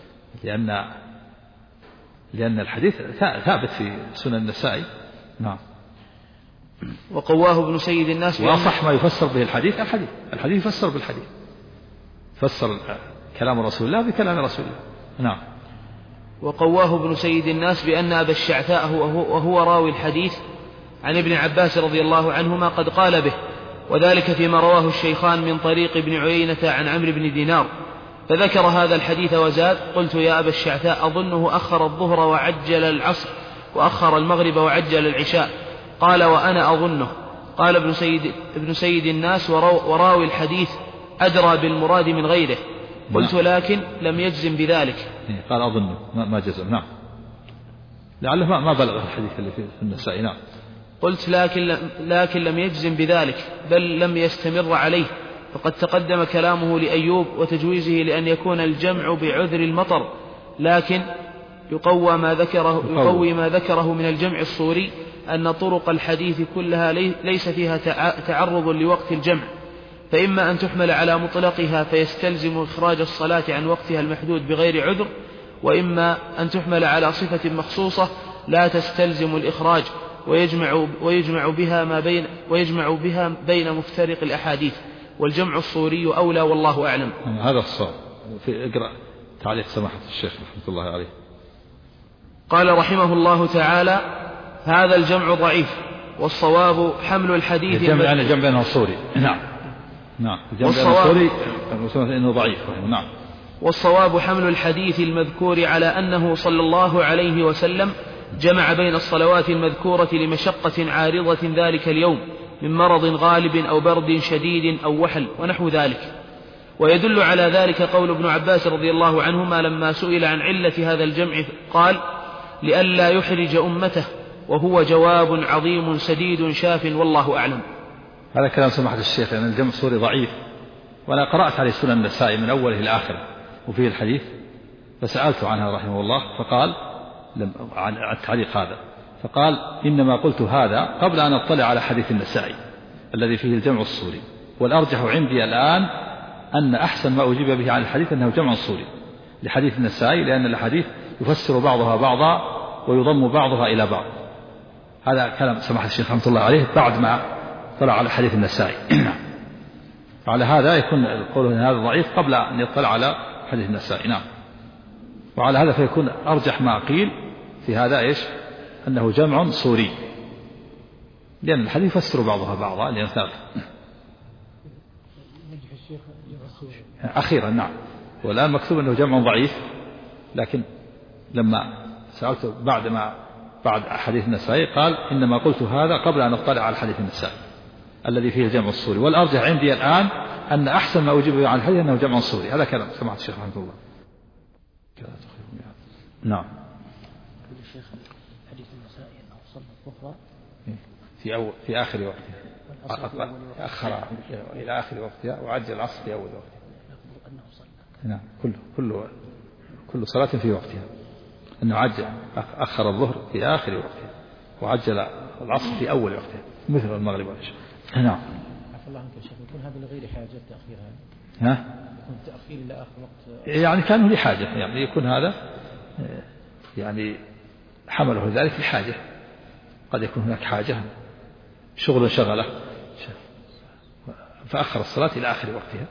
لأن الحديث ثابت في سنن النسائي. نعم. وقواه ابن سيد الناس. وأصح ما يفسر به الحديث يفسر بالحديث، فسر كلام رسول الله بكلام رسول الله. نعم. وقواه ابن سيد الناس بأن أبا الشعثاء وهو راوي الحديث عن ابن عباس رضي الله عنهما قد قال به، وذلك فيما رواه الشيخان من طريق ابن عيينة عن عمرو بن دينار، فذكر هذا الحديث وزاد: قلت يا أبا الشعثاء أظنه أخر الظهر وعجل العصر، وأخر المغرب وعجل العشاء. قال: وأنا أظنه. قال ابن سيد الناس: وراوي الحديث أدرى بالمراد من غيره. قلت: لكن لم يجزم بذلك. قال: أظنه ما جزم. نعم. لعله ما بلغ الحديث اللي في النسائي. نعم. قلت: لكن لم يجزم بذلك، بل لم يستمر عليه، فقد تقدم كلامه لأيوب وتجويزه لأن يكون الجمع بعذر المطر، لكن يقوي ما ذكره من الجمع الصوري أن طرق الحديث كلها ليس فيها تعرض لوقت الجمع، فإما أن تحمل على مطلقها فيستلزم إخراج الصلاة عن وقتها المحدود بغير عذر، وإما أن تحمل على صفة مخصوصة لا تستلزم الإخراج، ويجمع بها بين مفترق الأحاديث، والجمع الصوري أولى والله أعلم. هذا الصواب. في اقرأ تعليق سماحة الشيخ رحمة الله عليه. قال رحمه الله تعالى: هذا الجمع ضعيف، والصواب حمل الحديث الجمع يعني جمع بينه صوري. نعم. الجمع بينه صوري إنه ضعيف. نعم. والصواب حمل الحديث المذكور على أنه صلى الله عليه وسلم جمع بين الصلوات المذكورة لمشقة عارضة ذلك اليوم من مرض غالب أو برد شديد أو وحل ونحو ذلك. ويدل على ذلك قول ابن عباس رضي الله عنهما لما سئل عن علة هذا الجمع قال: لئلا يحرج أمته، وهو جواب عظيم سديد شاف والله أعلم. هذا كلام سماحة الشيخ، لأن الجمع الصوري ضعيف، وأنا قرأت عليه سنن النسائي من أوله إلى آخره وفيه الحديث، فسألت عنها رحمه الله فقال عن التعليق هذا، فقال: إنما قلت هذا قبل أن أطلع على حديث النسائي الذي فيه الجمع الصوري، والأرجح عندي الآن أن أحسن ما أجيب به عن الحديث أنه جمع صوري لحديث النسائي، لأن الحديث يفسر بعضها بعضا ويضم بعضها إلى بعض. هذا كلام سماحة الشيخ رحمة الله عليه بعد ما اطلع على حديث النسائي. على هذا يكون القول ان هذا ضعيف قبل أن يطلع على حديث النسائي. نعم. وعلى هذا فيكون أرجح ما قيل في هذا إيش؟ أنه جمع صوري، لأن الحديث يفسر بعضها بعضا لأن ثابت. أخيرا نعم. والآن مكتوب أنه جمع ضعيف، لكن لما سألت بعد حديث النسائي قال إنما قلت هذا قبل أن أطلع على حديث النسائي الذي فيه الجمع الصوري، والأرجح عندي الآن أن أحسن ما أجيب عن الحديث أنه جمع صوري. هذا كلام سمعت الشيخ رحمه الله. نعم. الشيخ حديث النسائي أنه صلى الظهر في آخر وقتها، أخر إلى آخر وقتها وعجل العصر في أول وقتها. نعم. كل صلاة في وقتها، أنه عجل أخر الظهر في آخر وقتها وعجل العصر في أول وقتها مثل المغرب والعشاء. نعم. عفوا الله عنك يا شيخ، يكون هذا لغير حاجة تأخيرها؟ يكون تأخير إلى آخر وقت يعني كان لحاجة، يعني يكون هذا يعني حمله ذلك لحاجة، قد يكون هناك حاجة شغل شغله فأخر الصلاة إلى آخر وقتها.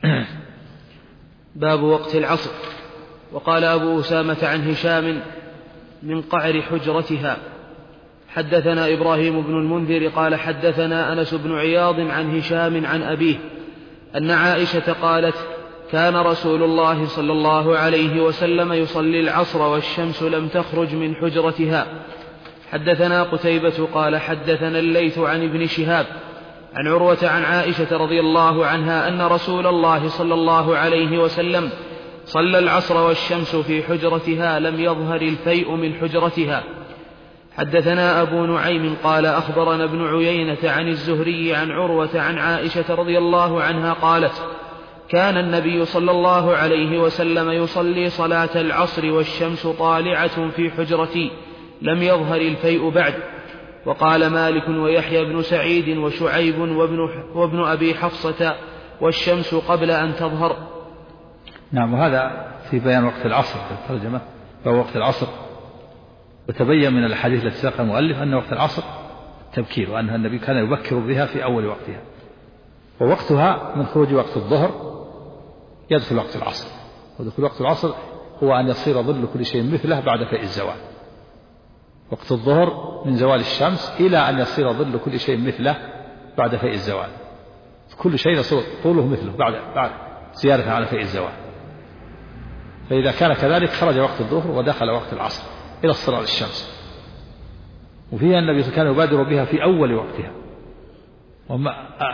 باب وقت العصر. وقال أبو أسامة عن هشام من قعر حجرتها. حدثنا إبراهيم بن المنذر قال حدثنا أنس بن عياض عن هشام عن أبيه أن عائشة قالت كان رسول الله صلى الله عليه وسلم يصلي العصر والشمس لم تخرج من حجرتها. حدثنا قتيبة قال حدثنا الليث عن ابن شهاب عن عروة عن عائشة رضي الله عنها أن رسول الله صلى الله عليه وسلم صلى العصر والشمس في حجرتها لم يظهر الفيء من حجرتها. حدثنا أبو نعيم قال أخبرنا ابن عيينة عن الزهري عن عروة عن عائشة رضي الله عنها قالت كان النبي صلى الله عليه وسلم يصلي صلاة العصر والشمس طالعة في حجرتي لم يظهر الفيء بعد. وقال مالك ويحيى بن سعيد وشعيب وابن أبي حفصة والشمس قبل أن تظهر. نعم. وهذا في بيان وقت العصر في الترجمة، فهو وقت العصر. وتبين من الحديث التي ساق المؤلف أن وقت العصر تبكير، وأن النبي كان يبكر بها في أول وقتها، ووقتها من خروج وقت الظهر يدخل وقت العصر. ودخول وقت العصر هو أن يصير ظل كل شيء مثله بعد فيء الزوال. وقت الظهر من زوال الشمس إلى أن يصير ظل كل شيء مثله بعد فيء الزوال، كل شيء يصير طوله مثله بعد زيادة على فيء الزوال. فإذا كان كذلك خرج وقت الظهر ودخل وقت العصر إلى اصطلاع الشمس. وفيها النبي كان يبادر بها في أول وقتها. وما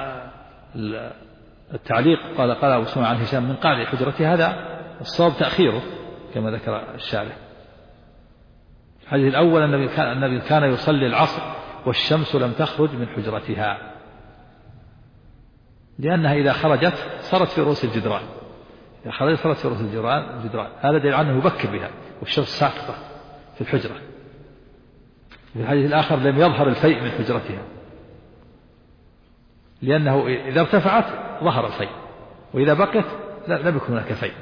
التعليق قال أبو سمع عن هشام من قعر حجرته، هذا الصواب تأخيره كما ذكر الشارح. الحديث الأول النبي كان يصلي العصر والشمس لم تخرج من حجرتها، لأنها إذا خرجت صارت في رؤوس الجدران. إذا خرجت صارت في رؤوس الجدران، هذا دليل عنه يبكر بها والشمس ساقطة في الحجرة. في الحديث الآخر لم يظهر الفيء من حجرتها، لأنه إذا ارتفعت ظهر الفيء، وإذا بقت لم يكن هناك فيء.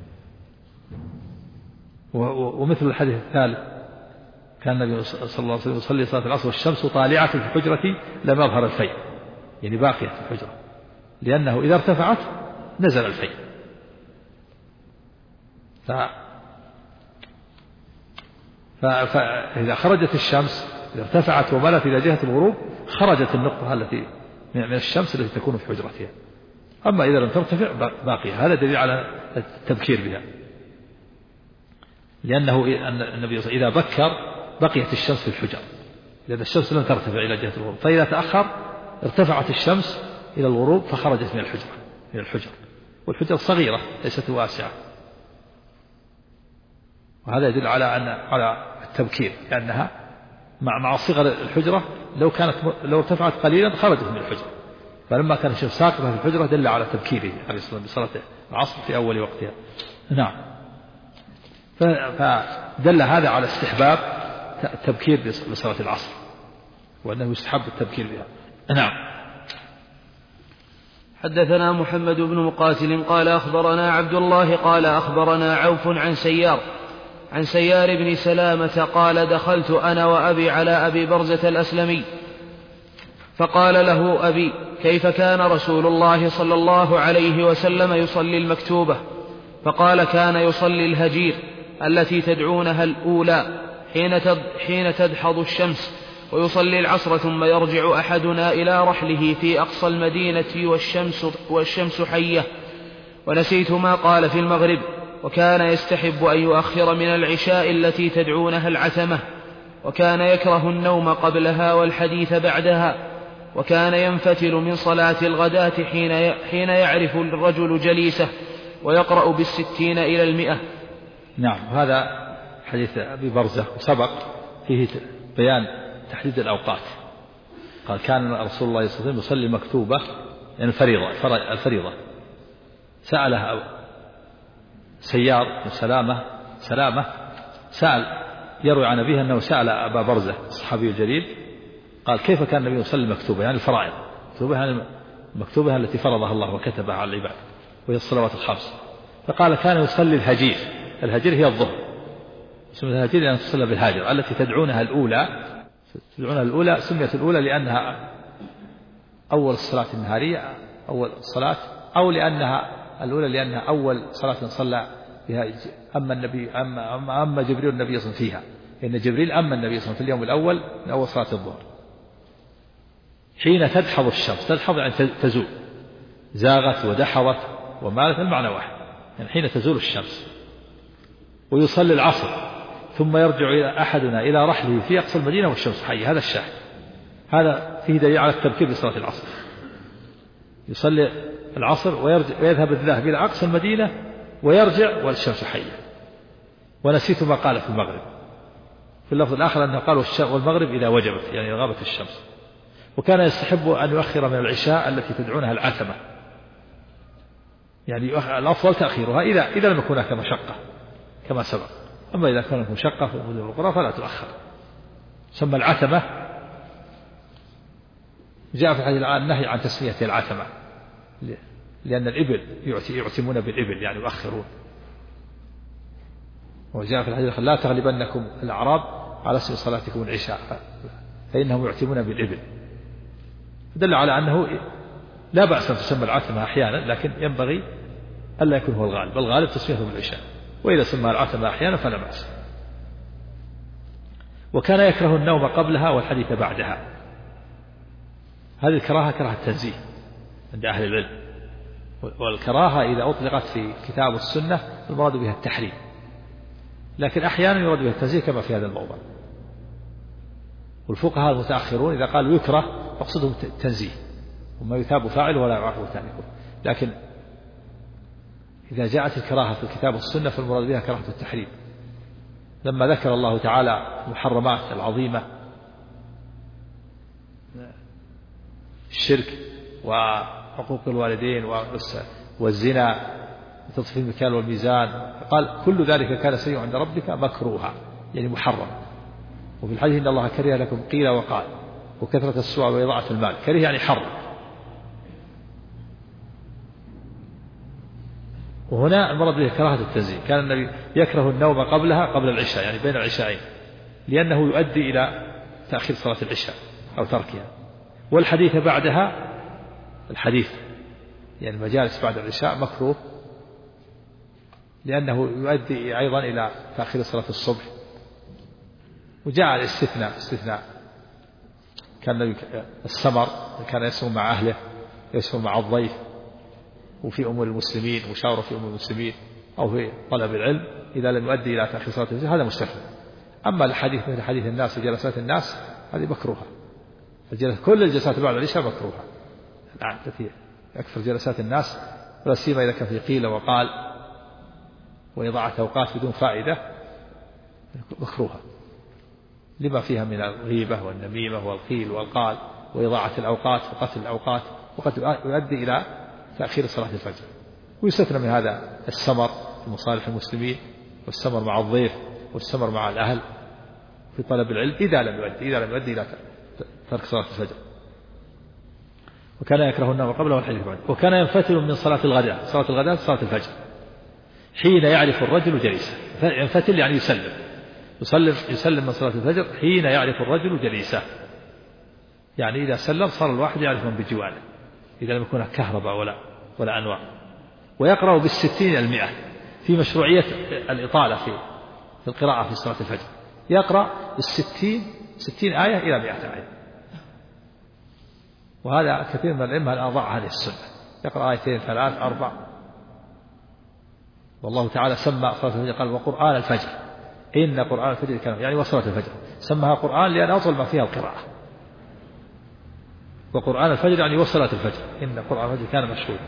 ومثل الحديث الثالث كان النبي صلى الله عليه وسلم يصلي صلاة العصر والشمس طالعة في حجرتي لم يظهر الفيء، يعني باقية في الحجرة، لأنه إذا ارتفعت نزل الفيء. فإذا خرجت الشمس إذا ارتفعت وملت إلى جهة الغروب خرجت النقطة التي من الشمس التي تكون في حجرتها. أما إذا لم ترتفع باقية. هذا دليل على التبكير بها، لأنه النبي إذا بكر بقيت الشمس في الحجر، لأن الشمس لم ترتفع إلى جهة الغروب. فإذا تأخر ارتفعت الشمس إلى الغروب فخرجت من الحجر، والحجر صغيرة ليست واسعة. وهذا يدل على التبكير، لأنها مع صغر الحجرة لو ارتفعت قليلا خرجت من الحجرة. فلما كان الشمس ساقطة في الحجرة دل على تبكيره عليه الصلاة والسلام بصلاة العصر في أول وقتها. نعم. فدل هذا على استحباب التبكير بصلاة العصر، وأنه يستحب التبكير بها. نعم. حدثنا محمد بن مقاتل قال أخبرنا عبد الله قال أخبرنا عوف عن سيار بن سلامة قال دخلت أنا وأبي على أبي برزة الأسلمي فقال له أبي: كيف كان رسول الله صلى الله عليه وسلم يصلي المكتوبة؟ فقال: كان يصلي الهجير التي تدعونها الأولى حين تدحض الشمس، ويصلي العصر ثم يرجع أحدنا إلى رحله في أقصى المدينة والشمس حية. ونسيت ما قال في المغرب. وكان يستحب أن يؤخر من العشاء التي تدعونها العتمة، وكان يكره النوم قبلها والحديث بعدها، وكان ينفتل من صلاة الغداة حين يعرف الرجل جليسه، ويقرأ بالستين إلى 100. نعم. هذا حديث أبي برزة وسبق فيه بيان تحديد الأوقات. قال: كان رسول الله صلى الله عليه وسلم يصلي المكتوبة يعني الفريضة. سألها سيار سلامة سأل يروي عن أبيه أنه سأل أبا برزة الصحابي الجليل، قال: كيف كان النبي يصلي المكتوبة؟ يعني الفرائض، المكتوبة التي فرضها الله وكتبها على العباد، وهي الصلوات الخمس. فقال: كان يصلي الهجير هي الظهر، سميت الهجير لأن تصلى بالهاجر التي تدعونها الأولى. سميت الأولى لأنها أول الصلاة النهارية، أول الصلاة، أو لأنها الأولى لأنها أول صلاة صلى بها أما جبريل النبي صلى الله عليه وسلم فيها، لأن جبريل أما النبي صلى الله عليه وسلم في اليوم الأول من أول صلاة الظهر. حين تدحض الشمس، تدحض يعني تزول، زاغت ودحضت ومالت المعنى واحد، يعني حين تزول الشمس. ويصلي العصر ثم يرجع إلى أحدنا إلى رحله في أقصى المدينة والشمس حية. هذا الشاهد، هذا فيه دليل على التبكير لصلاة العصر. يصلي العصر ويذهب الذاهب إلى أقصى المدينة ويرجع والشمس حية. ونسيت ما قال في المغرب، في اللفظ الآخر أنه قال: والمغرب إذا وجبت، يعني غابت الشمس. وكان يستحب أن يؤخر من العشاء التي تدعونها العتمة، يعني الأفضل تأخيرها إذا لم يكن هناك مشقة كما سبق. أما إذا كانت مشقة في القرى فلا تؤخر. سمى العتمة، جاء في الحديث النهي عن تسمية العتمة لأن الإبل يعتمون بالإبل، يعني يؤخرون. وجاء في الحديث: لا تغلبنكم الأعراب على اسم صلاتكم العشاء فإنهم يعتمون بالإبل. دل على أنه لا بأس أن تسمى العتمة أحيانا، لكن ينبغي ألا يكون هو الغالب، الغالب تسميته بالعشاء. وإذا سمى العتمة أحيانا فلا بأس. وكان يكره النوم قبلها والحديث بعدها. هذه الكراهة كراهة تنزيه عند أهل العلم، والكراهة إذا أطلقت في كتاب السنة المراد بها التحريم، لكن أحيانا يراد بها التنزيه كما في هذا الموضع. والفقهاء المتأخرون إذا قالوا يكره مقصودهم التنزيه، وما يثاب فاعله ولا يعاقب تاركه. لكن إذا جاءت الكراهة في الكتاب والسنة فالمراد بها كراهة التحريم. لما ذكر الله تعالى المحرمات العظيمة، الشرك وحقوق الوالدين والزنا وتطفيف المكيال والميزان، قال: كل ذلك كان سيئا عند ربك مكروها، يعني محرم. وفي الحديث: إن الله كره لكم قيل وقال وكثرة السؤال وإضاعة المال. كره يعني حرم. وهنا المرض به كراهة التنزيه. كان النبي يكره النوم قبل العشاء، يعني بين العشاءين، لأنه يؤدي إلى تأخير صلاة العشاء أو تركها. والحديث بعدها، الحديث يعني المجالس بعد العشاء مكروه، لأنه يؤدي أيضا إلى تأخير صلاة الصبح. وجاء الاستثناء كان النبي السمر كان يسمر مع أهله، يسمر مع الضيف، وفي أمور المسلمين، مشاورة في أمور المسلمين، أو في طلب العلم، إذا لم يؤدي إلى تأخير صلاة الفجر هذا مستثنى. أما الحديث مثل حديث الناس وجلسات الناس هذه مكروهة. كل الجلسات بعد العشاء مكروهة التي أكثر جلسات الناس، ولا سيما إذا كان في قيل وقال وإضاعة أوقات بدون فائدة مكروهة، لما فيها من الغيبة والنميمة والقيل والقال وإضاعة الأوقات وقتل الأوقات، وقد يؤدي إلى تأخير صلاة الفجر. ويستثنى من هذا السمر في مصالح المسلمين، والسمر مع الضيف، والسمر مع الأهل في طلب العلم إذا لم يؤدي إلى ترك صلاة الفجر. وكان يكره النوم قبله والحديث بعده. وكان ينفتل من صلاة الغداء، صلاة الفجر، حين يعرف الرجل جليسه. ينفتل يعني يسلم من صلاة الفجر حين يعرف الرجل جليسه، يعني إذا سلم صار الواحد يعرف من بجواره إذا لم يكن كهرباء ولا أنواع. ويقرأ بالستين إلى 100 في مشروعية الإطالة في القراءة في صلاة الفجر، يقرأ بالستين آية إلى 100 آية. وهذا كثير من الأئمة الآن ضاع هذه السنة، يقرأ 2 3 4. والله تعالى سمى صلاة الفجر قال وقرآن الفجر إن قرآن الفجر كان يعني وصلاة الفجر سماها قرآن لأن أطول ما فيها القراءة. وقرآن الفجر يعني وصلاة الفجر إن قرآن الفجر كان مشهودا.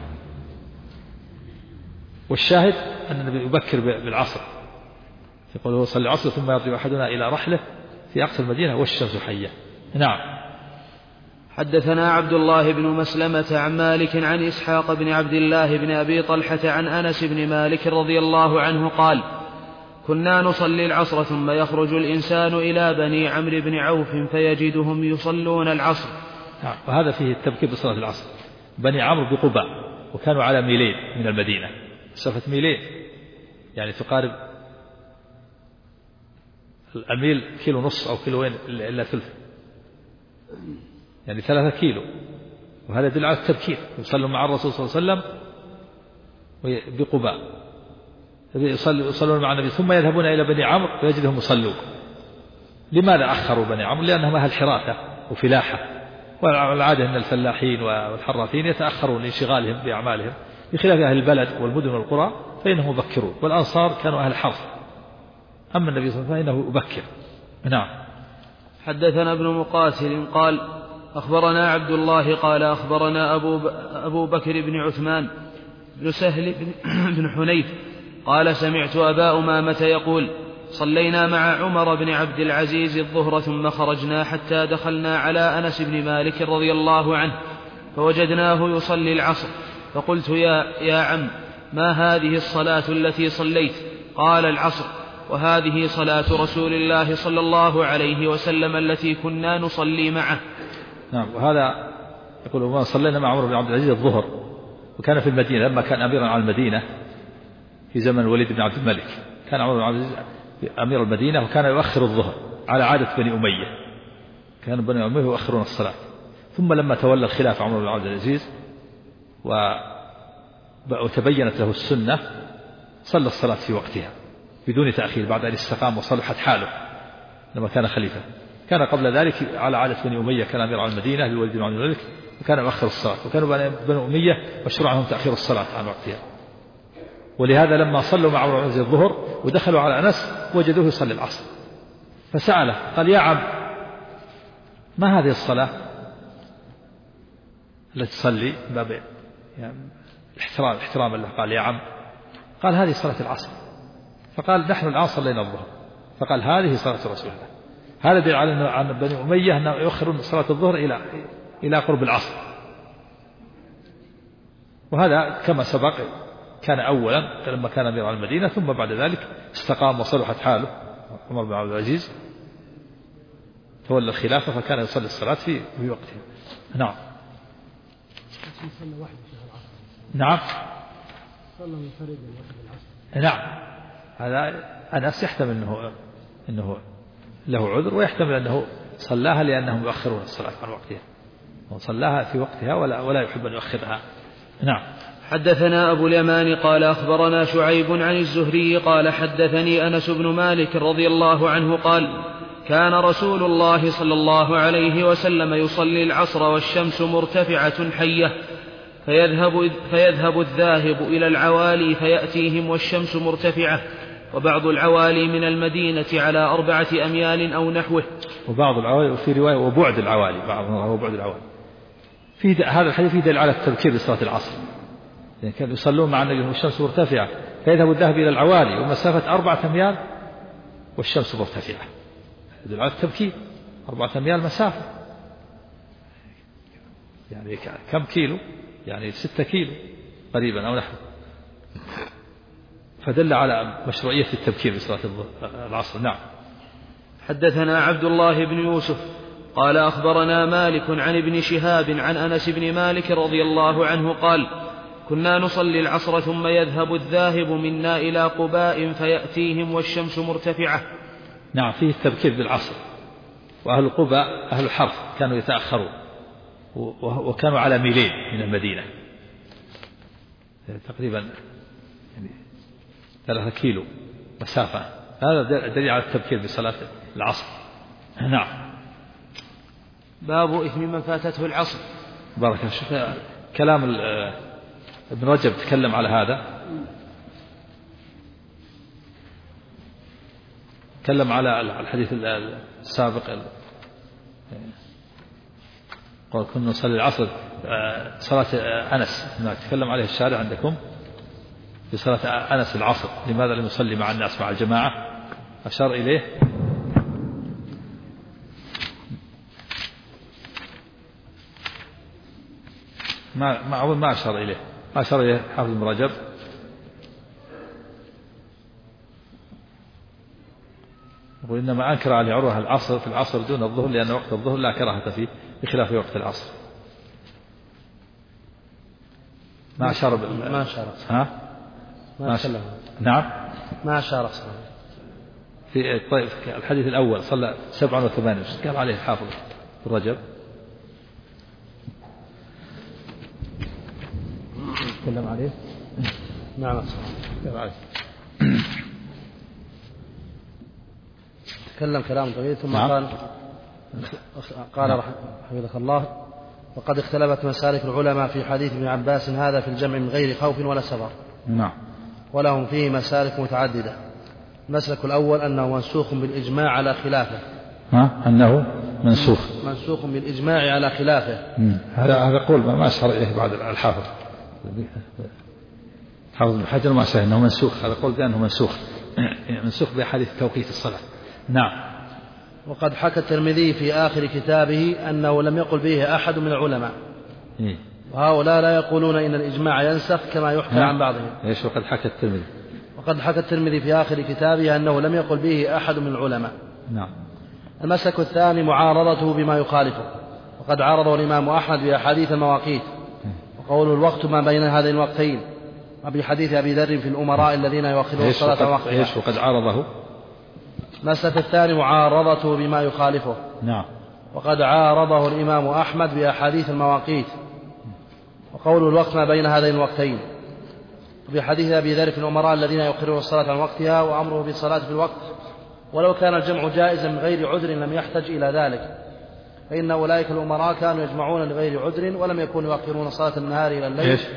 والشاهد أن النبي يبكر بالعصر، يقول صلى العصر ثم يضرب أحدنا إلى رحله في أقصى المدينة والشمس حية. نعم. حدثنا عبد الله بن مسلمة عن مالك عن إسحاق بن عبد الله بن أبي طلحة عن أنس بن مالك رضي الله عنه قال كنا نصلي العصر ثم يخرج الإنسان إلى بني عمرو بن عوف فيجدهم يصلون العصر. وهذا فيه التبكير بصلاة العصر. بني عمرو بقباء وكانوا على 2 ميل من المدينة، مسافة 2 ميل يعني تقارب الميل 1.5 كيلو أو كيلوين إلا ثلث، يعني 3 كيلو. وهذا يدل على التبكير، يصلون مع الرسول صلى الله عليه وسلم بقباء، يصلون مع النبي ثم يذهبون إلى بني عمرو ويجدهم يصلون. لماذا أخروا بني عمرو؟ لأنهم أهل حراثة وفلاحة، والعادة أن الفلاحين والحراثين يتأخرون لانشغالهم بأعمالهم، بخلاف أهل البلد والمدن والقرى فإنهم يبكرون. والأنصار كانوا أهل حرث، أما النبي صلى الله عليه وسلم فإنه يبكر. نعم. حدثنا ابن مقاتل قال أخبرنا عبد الله قال أخبرنا أبو بكر بن عثمان بن سهل بن حنيف قال سمعت أبا أمامة يقول صلينا مع عمر بن عبد العزيز الظهر ثم خرجنا حتى دخلنا على أنس بن مالك رضي الله عنه فوجدناه يصلي العصر، فقلت يا عم ما هذه الصلاة التي صليت؟ قال العصر، وهذه صلاة رسول الله صلى الله عليه وسلم التي كنا نصلي معه. نعم. وهذا يقول ما صلينا مع عمر بن عبد العزيز الظهر، وكان في المدينة لما كان أميرا على المدينة في زمن الوليد بن عبد الملك، كان عمر بن عبد العزيز أمير المدينة وكان يؤخر الظهر على عادة بني أمية، كان بني أمية يؤخرون الصلاة. ثم لما تولى الخلافة عمر بن عبد العزيز وتبينت له السنة صلى الصلاة في وقتها بدون تأخير بعد أن استقام وصلحت حاله لما كان خليفة. كان قبل ذلك على عادة بني أمية، كان أمير على المدينة للوليد بن عبد الملك وكان يؤخر الصلاة، وكانوا بني أمية مشروع عنهم تأخير الصلاة عن وقتها. ولهذا لما صلوا مع عمر بن عبد العزيز الظهر ودخلوا على أنس وجدوه يصلي العصر، فسأله قال يا عم ما هذه الصلاة التي تصلي؟ باب يعني احترام له. قال يا عم، قال هذه صلاة العصر. فقال نحن الآن صلينا الظهر. فقال هذه صلاة رسول الله. هذا دليل على أن بني أمية أنه يؤخرون صلاة الظهر إلى قرب العصر. وهذا كما سبق كان أولا لما كان أمير على المدينة، ثم بعد ذلك استقام وصلحت حاله عمر بن عبد العزيز تولى الخلافة فكان يصلي الصلاة في وقتها. نعم. نعم. نعم. هذا أنس يحتمل أنه له عذر، ويحتمل أنه صلاها لأنهم يؤخرون الصلاة عن وقتها، وصلاها في وقتها ولا يحب أن يؤخرها. نعم. حدثنا أبو اليمان قال أخبرنا شعيب عن الزهري قال حدثني أنس بن مالك رضي الله عنه قال كان رسول الله صلى الله عليه وسلم يصلي العصر والشمس مرتفعة حية، فيذهب الذاهب إلى العوالي فيأتيهم والشمس مرتفعة، وبعض العوالي من المدينة على 4 أميال أو نحوه. وبعض العوالي وفي رواية وبعد العوالي، بعضها هو بعد العوالي. هذا الحديث فيه دليل على التبكير بصلاة العصر، يعني كانوا يصلون مع النبي والشمس مرتفعة، فيذهب الذهب إلى العوالي ومسافة 4 أميال والشمس مرتفعة، يدل على التبكير. 4 أميال مسافة يعني كم كيلو؟ يعني 6 كيلو قريبا أو نحو، فدل على مشروعية التبكير بصلاة العصر. نعم. حدثنا عبد الله بن يوسف قال أخبرنا مالك عن ابن شهاب عن أنس بن مالك رضي الله عنه قال كنا نصلي العصر ثم يذهب الذاهب منا إلى قباء فيأتيهم والشمس مرتفعة. نعم. فيه التبكير بالعصر وأهل القبى أهل الحرث كانوا يتأخرون، وكانوا على ميلين من المدينة تقريبا 3 كيلو مسافة. هذا دليل على التبكير بصلاة العصر. نعم. باب إثم من فاتته العصر. بارك الله. شوف كلام ابن رجب تكلم على هذا، تكلم على الحديث السابق قال كنا نصلي العصر صلاة أنس، تكلم عليه الشارع عندكم بصلاة أنس العصر، لماذا لم يصلي مع الناس مع الجماعة؟ أشار إليه ما أشار إليه، أشار إليه حافظ بن رجب. وإنما أنكر على عروة العصر في العصر دون الظهر، لأن وقت الظهر لا كراهة فيه بخلاف وقت العصر. ما أشار ما أشار. ها؟ ما أشار. نعم. ما أشار. في طيب الحديث الأول صلى 7 و8 قال عليه الحافظ بن رجب. تكلم عليه. نعم. تكلم كلام طويل ثم قال حفظك الله: وقد اختلفت مسالك العلماء في حديث ابن عباس هذا في الجمع من غير خوف ولا سفر. نعم. ولهم فيه مسالك متعددة. المسلك الأول أنه منسوخ بالإجماع على خلافه. أنه منسوخ بالإجماع على خلافه. هذا قول ما أشهر إليه بعد الحافظ حافظ بن حجر، ما أشهر أنه منسوخ. هذا قول بأنه منسوخ بحديث توقيت الصلاة. نعم. وقد حكى الترمذي في آخر كتابه أنه لم يقل به أحد من العلماء، وهؤلاء لا يقولون إن الإجماع ينسخ كما يحكى عن بعضهم. إيش وقد حكى الترمذي في آخر كتابه أنه لم يقل به أحد من العلماء. نعم. المسلك الثاني معارضته بما يخالفه، وقد عارضه الإمام أحمد بأحاديث المواقيت، وقول الوقت ما بين هذين الوقتين، وبحديث أبي ذر في الأمراء الذين يؤخرون الصلاة عن وقتها. إيش وقد عارضه. المسلك الثاني معارضته بما يخالفه. نعم. وقد عارضه الإمام أحمد بأحاديث المواقيت، وقول الوقت ما بين هذين الوقتين، وبحديث أبي ذر في الأمراء الذين يؤخرون الصلاة عن وقتها، وأمره بالصلاة في الوقت ولو كان الجمع جائزا من غير عذر لم يحتج إلى ذلك، فإن أولئك الأمراء كانوا يجمعون لغير عذر ولم يكونوا يؤخرون صلاة النهار إلى الليل. إيش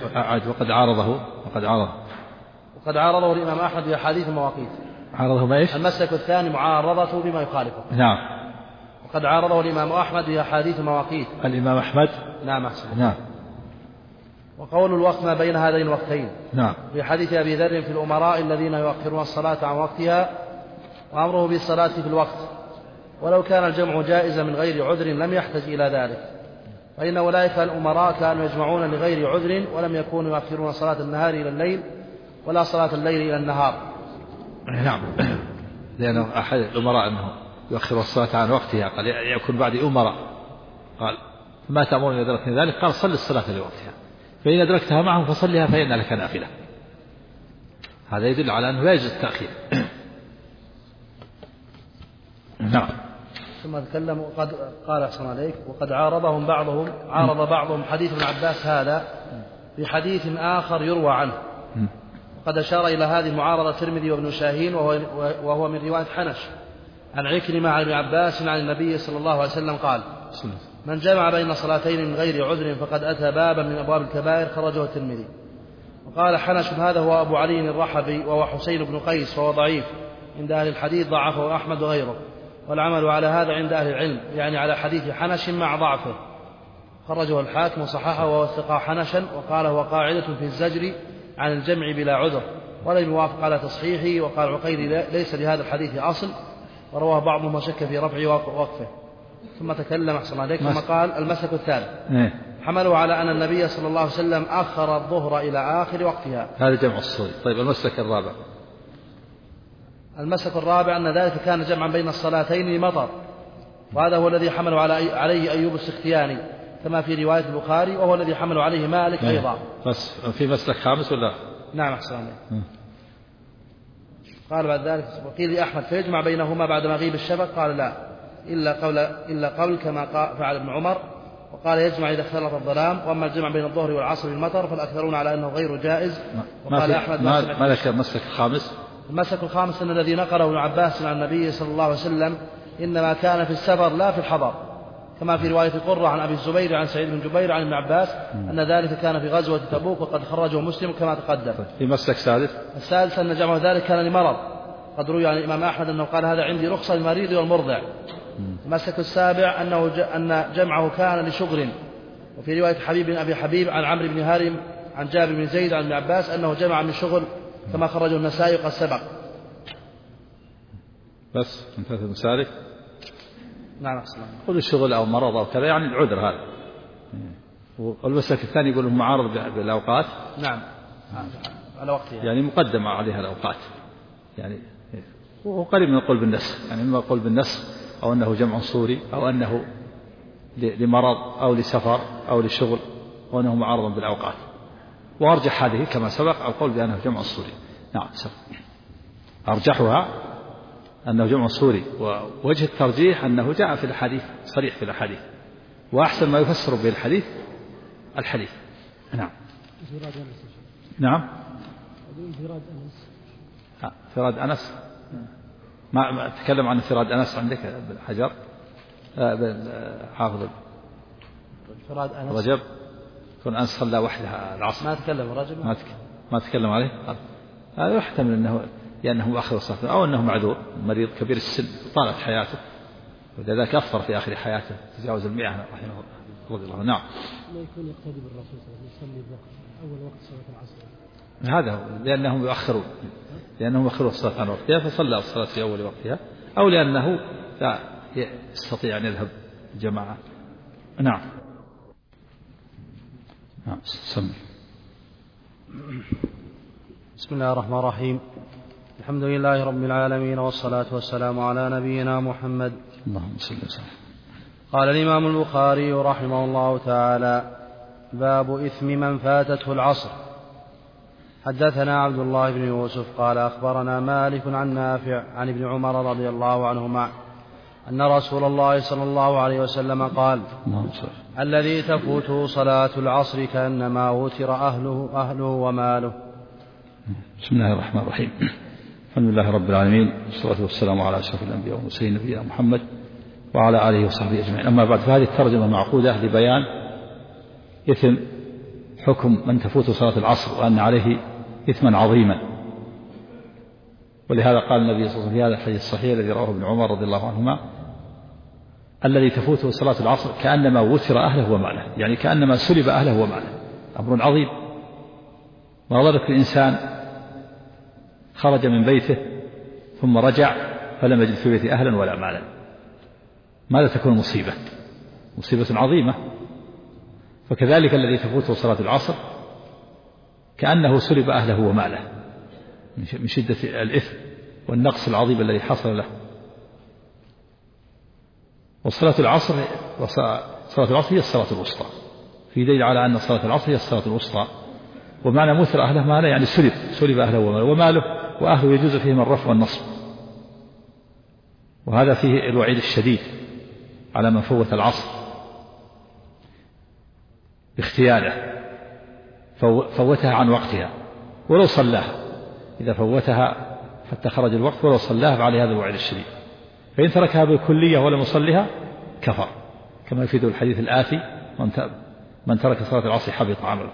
وقد عارضه الإمام أحمد بأحاديث المواقيت. عارضه ما إيش؟ المسلك الثاني معارضته بما يخالفه. نعم. وقد عارضه الإمام أحمد بأحاديث المواقيت. الإمام أحمد. نعم أحسن. نعم. وقول الوقت ما بين هذين الوقتين. نعم. بحديث أبي ذر في الأمراء الذين يؤخرون الصلاة عن وقتها، وأمره بالصلاة في الوقت ولو كان الجمع جائزا من غير عذر لم يحتج إلى ذلك، فإن أولئك الأمراء كانوا يجمعون لغير عذر ولم يكونوا يؤخرون صلاة النهار إلى الليل ولا صلاة الليل إلى النهار. نعم. لأنه أحد الأمراء أنه يؤخر الصلاة عن وقتها، قال يكون بعد أمراء، قال ما تأمرون إذا أدركتني ذلك؟ قال صل الصلاة لوقتها، فإن أدركتها معهم فصلها فإن لك نافلة. هذا يدل على أنه لا يجوز التأخير. نعم. ثم تكلم وقد قال أحسن عليك: وقد عارض بعضهم حديث ابن عباس هذا بحديث آخر يروى عنه. وقد أشار إلى هذه المعارضة الترمذي وابن شاهين، وهو من رواية حنش عن عكرمة عن ابن عباس عن النبي صلى الله عليه وسلم قال: من جمع بين صلاتين من غير عذر فقد أتى بابا من أبواب الكبائر، خرجه الترمذي. وقال حنش: هذا هو أبو علي الرحبي، وهو حسين بن قيس، وهو ضعيف عند أهل الحديث، ضعفه أحمد وغيره، والعمل على هذا عند أهل العلم، يعني على حديث حنش مع ضعفه. خرجه الحاكم وصححه ووثق حنشا، وقال هو قاعدة في الزجر عن الجمع بلا عذر، ولم يوافق على تصحيحه. وقال عقيل: ليس لهذا الحديث أصل، ورواه بعضهم وشك في رفعه ووقفه. ثم تكلم أحسن عليك ثم قال: المسلك الثالث حملوا على أن النبي صلى الله عليه وسلم أخر الظهر إلى آخر وقتها. هذا جمع الصلاة. طيب المسلك الرابع. المسلك الرابع أن ذلك كان جمعا بين الصلاتين لمطر، وهذا هو الذي حملوا عليه أيوب السختياني كما في رواية البخاري، وهو الذي حملوا عليه مالك أيضا. بس في مسلك خامس ولا؟ نعم أحسن عليك. قال بعد ذلك: وقيل لأحمد: فيجمع بينهما بعد مغيب الشفق؟ قال: لا، إلا قول كما فعل ابن عمر، وقال يجمع إذا اختلط الظلام. وأما الجمع بين الظهر والعصر بالمطر فالأكثرون على أنه غير جائز. وقال أحمد ما لك المسلك الخامس؟ المسلك الخامس أن الذي نقله ابن عباس عن النبي صلى الله عليه وسلم إنما كان في السفر لا في الحضر، كما في رواية قرة عن أبي الزبير عن سعيد بن جبير عن ابن عباس أن ذلك كان في غزوة تبوك، وقد خرجه مسلم كما تقدم. في مسلك سادس؟ السادس أن جمع ذلك كان لمرض، قد روي عن الإمام أحمد أنه قال هذا عندي رخصة للمريض والمرضع. المسلك السابع أن جمعه كان لشغل، وفي رواية حبيب بن أبي حبيب عن عمرو بن هارم عن جابر بن زيد عن ابن عباس أنه جمع من شغل، كما خرجه النسائي وقد سبق. بس من ثلاثة مسالك. نعم أحسن. خذ الشغل أو مرض أو كذا يعني العذر هذا. والمسلك الثاني يقول معارض بالأوقات. نعم على وقتها، يعني مقدمة عليها الأوقات، يعني وقريب من القول بالنسخ، يعني إما القول بالنسخ أو أنه جمع صوري أو أنه لمرض أو لسفر أو لشغل أو أنه معارض بالأوقات. وأرجح هذه كما سبق القول بأنه جمع صوري. نعم أرجحها أنه جمع صوري، ووجه الترجيح أنه جاء في الحديث صريح في الحديث، وأحسن ما يفسر به الحديث. نعم. نعم. فراد أنس ما تكلم عن فراد أنس عندك بالحجر بالحافظ فراد أنس رجب كون أنس صلى وحدها العصر ما تكلم رجب ما تكلم عليه. هذا يحتمل أنه لأنه مؤخر الصلاة أو أنه معذور مريض كبير السن طالت حياته، ولذلك أفطر في آخر حياته تجاوز 100 رحمه الله رضي الله عنه. نعم. ما يكون يقتدي بالرسول صلى الله عليه وسلم يصلي أول وقت صلاة العصر، هذا هو لأنهم يؤخرون الصلاة عن وقتها فصلى الصلاة في أول وقتها، أو لأنه لا يستطيع أن يذهب جماعة. نعم. سمي. بسم الله الرحمن الرحيم. الحمد لله رب العالمين، والصلاة والسلام على نبينا محمد. اللهم صل وسلم. قال الإمام البخاري رحمه الله تعالى: باب إثم من فاتته العصر. حدثنا عبد الله بن يوسف قال أخبرنا مالك عن نافع عن ابن عمر رضي الله عنهما أن رسول الله صلى الله عليه وسلم قال: الذي تفوته صلاة العصر كأنما وتر أهله وماله. بسم الله الرحمن الرحيم. الحمد لله رب العالمين، والصلاة والسلام على أشرف الأنبياء والمرسلين نبينا محمد وعلى آله وصحبه أجمعين. أما بعد، فهذه الترجمة معقودة لبيان إثم حكم من تفوت صلاة العصر، وأن عليه إثما عظيما. ولهذا قال النبي صلى الله عليه وسلم في هذا الحديث الصحيح الذي رواه ابن عمر رضي الله عنهما: الذي تفوته صلاة العصر كأنما وتر أهله وماله، يعني كأنما سلب أهله وماله. أمر عظيم. ما ضرك الإنسان خرج من بيته ثم رجع فلم يجد في بيته أهلا ولا مالا، ماذا تكون مصيبة عظيمة. فكذلك الذي تفوته صلاة العصر كأنه سلب أهله وماله من شدة الإثم والنقص العظيم الذي حصل له. وصلاة العصر هي الصلاة الوسطى، في دليل على أن صلاة العصر هي الصلاة الوسطى. ومعنى مثل أهله ماله يعني سلب أهله وماله، وأهله يجوز فيهم الرفع والنصب. وهذا فيه الوعيد الشديد على من فوت العصر باختياره، فوتها عن وقتها ولو صلاها. إذا فوتها حتى خرج الوقت ولو صلاها فعليه هذا الوعيد الشديد. فإن تركها بالكلية ولم يصلها كفر، كما يفيد الحديث الآتي: من ترك صلاة العصر حبط عمله.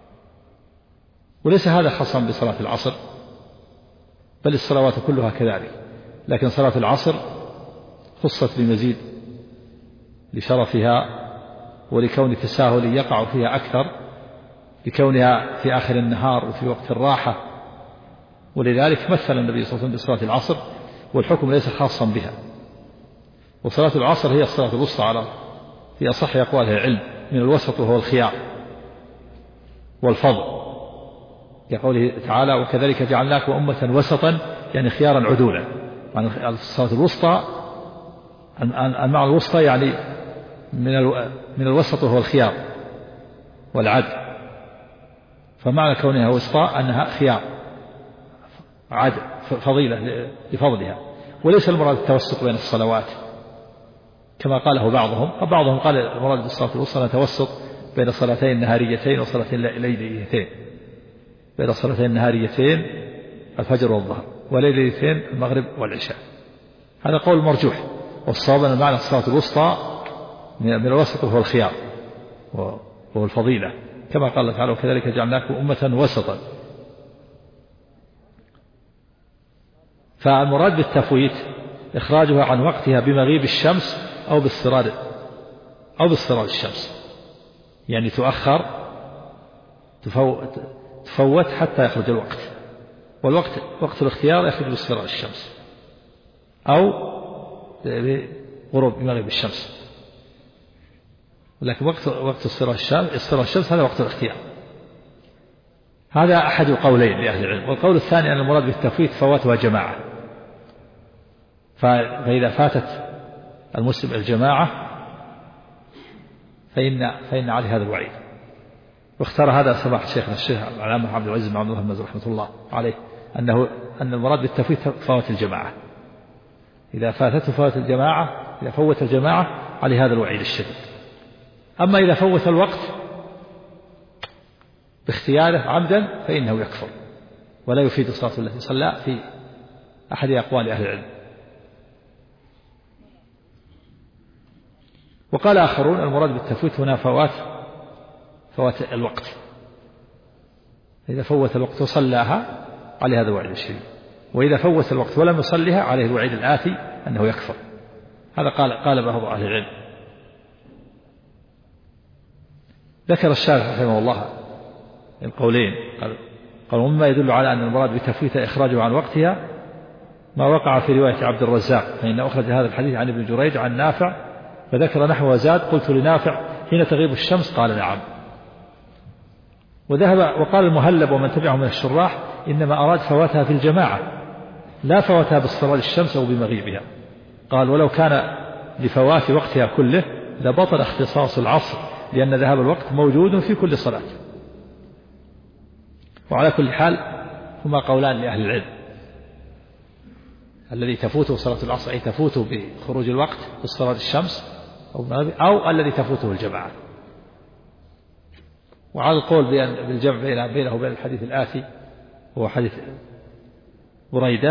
وليس هذا خاصا بصلاة العصر، بل الصلوات كلها كذلك، لكن صلاة العصر خصت بمزيد لشرفها ولكون التساهل يقع فيها أكثر، لكونها في آخر النهار وفي وقت الراحة. ولذلك مثل النبي صلى الله عليه وسلم بصلاة العصر، والحكم ليس خاصا بها. وصلاة العصر هي الصلاة الوسطى على في أصح أقوال العلم، من الوسط وهو الخيار والفضل، كقوله تعالى: وكذلك جعلناكم أمة وسطا، يعني خيارا عدولا. يعني الصلاة الوسطى، المعنى الوسطى يعني من الوسط وهو الخيار والعدل. فمعنى كونها وسطى أنها خيار عدل فضيلة لفضلها، وليس المراد التوسط بين الصلوات كما قاله بعضهم، وبعضهم قال المراد بالصلاة الوسطى نتوسط بين صلاتين نهاريتين وصلاتين ليليتين، بين صلاتين نهاريتين الفجر والظهر وليليتين المغرب والعشاء. هذا قول مرجوح، والصواب أن معنى الصلاة الوسطى من الوسط وهو الخيار وهو الفضيلة، كما قال الله تعالى وكذلك جعلناكم أمة وسطا. فالمراد بالتفويت إخراجها عن وقتها بمغيب الشمس أو باصفرار الشمس، يعني تؤخر تفوت حتى يخرج الوقت، والوقت وقت الاختيار يخرج باصفرار الشمس أو بغروب مغيب الشمس، لكن وقت اصفرار الشمس هذا وقت الاختيار. هذا أحد القولين لأهل العلم. والقول الثاني أن المراد بالتفويت فواتها جماعة، فإذا فاتت المسلم الجماعة فإن عليه هذا الوعيد. واختار هذا سماحة شيخنا الشيخ العلامة عبد العزيز بن عبد الله المازن رحمة الله عليه أن المراد بالتفويت فوات الجماعة، إذا فاتته فوات الجماعة، إذا فوت الجماعة عليه هذا الوعيد الشديد. أما إذا فوت الوقت باختياره عمدا فإنه يكفر ولا يفيد الصلاة التي صلى في أحد أقوال أهل العلم. وقال آخرون المراد بالتفويت هنا فوات الوقت، إذا فوت الوقت وصلاها عليه هذا الوعيد الشديد، وإذا فوت الوقت ولم يصلها عليه الوعيد الآتي أنه يكفر. هذا قال بعض أهل العلم. ذكر الشارح رحمه الله القولين، قال ومما يدل على أن المراد بتفويت إخراجه عن وقتها ما وقع في رواية عبد الرزاق، فإن أخرج هذا الحديث عن ابن جريج عن نافع فذكر نحو وزاد قلت لنافع حين تغيب الشمس قال نعم. وقال المهلب ومن تبعه من الشراح إنما أراد فواتها في الجماعة لا فواتها باصفرار الشمس أو بمغيبها. قال ولو كان لفوات وقتها كله لبطل اختصاص العصر، لأن ذهاب الوقت موجود في كل صلاة. وعلى كل حال هما قولان لأهل العلم، الذي تفوته صلاة العصر أي تفوته بخروج الوقت باصفرار الشمس أو الذي تفوته الجماعة. وعلى القول بالجمع بينه وبين الحديث الآتي هو حديث بريدة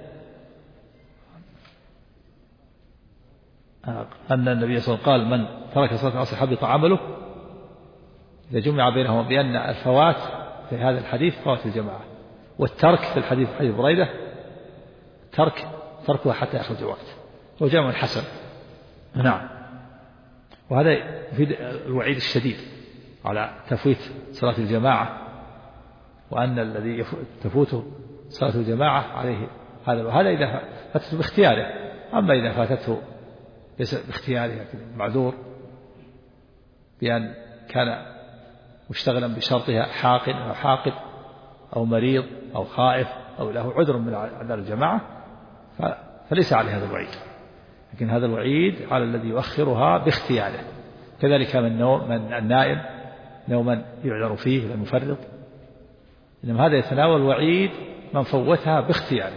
أن النبي صلى الله عليه وسلم قال من ترك صلاة العصر حبط عمله، إذا جمع بينهما بأن الفوات في هذا الحديث فوات الجماعة، والترك في الحديث حديث بريدة تركها حتى يخرج الوقت، وجمع حسن. نعم. وهذا يفيد الوعيد الشديد على تفويت صلاة الجماعة، وأن الذي تفوته صلاة الجماعة عليه هذا، وهذا إذا فاتته باختياره. أما إذا فاتته ليس باختياره لكن معذور بأن كان مشتغلا بشرطها حاقد أو مريض أو خائف أو له عذر من أعذار الجماعة فليس عليه هذا الوعيد، لكن هذا الوعيد على الذي يؤخرها باختياره. كذلك من النائم نوما يعذر فيه المفرط، إنما هذا يتناول وعيد من فوتها باختياره،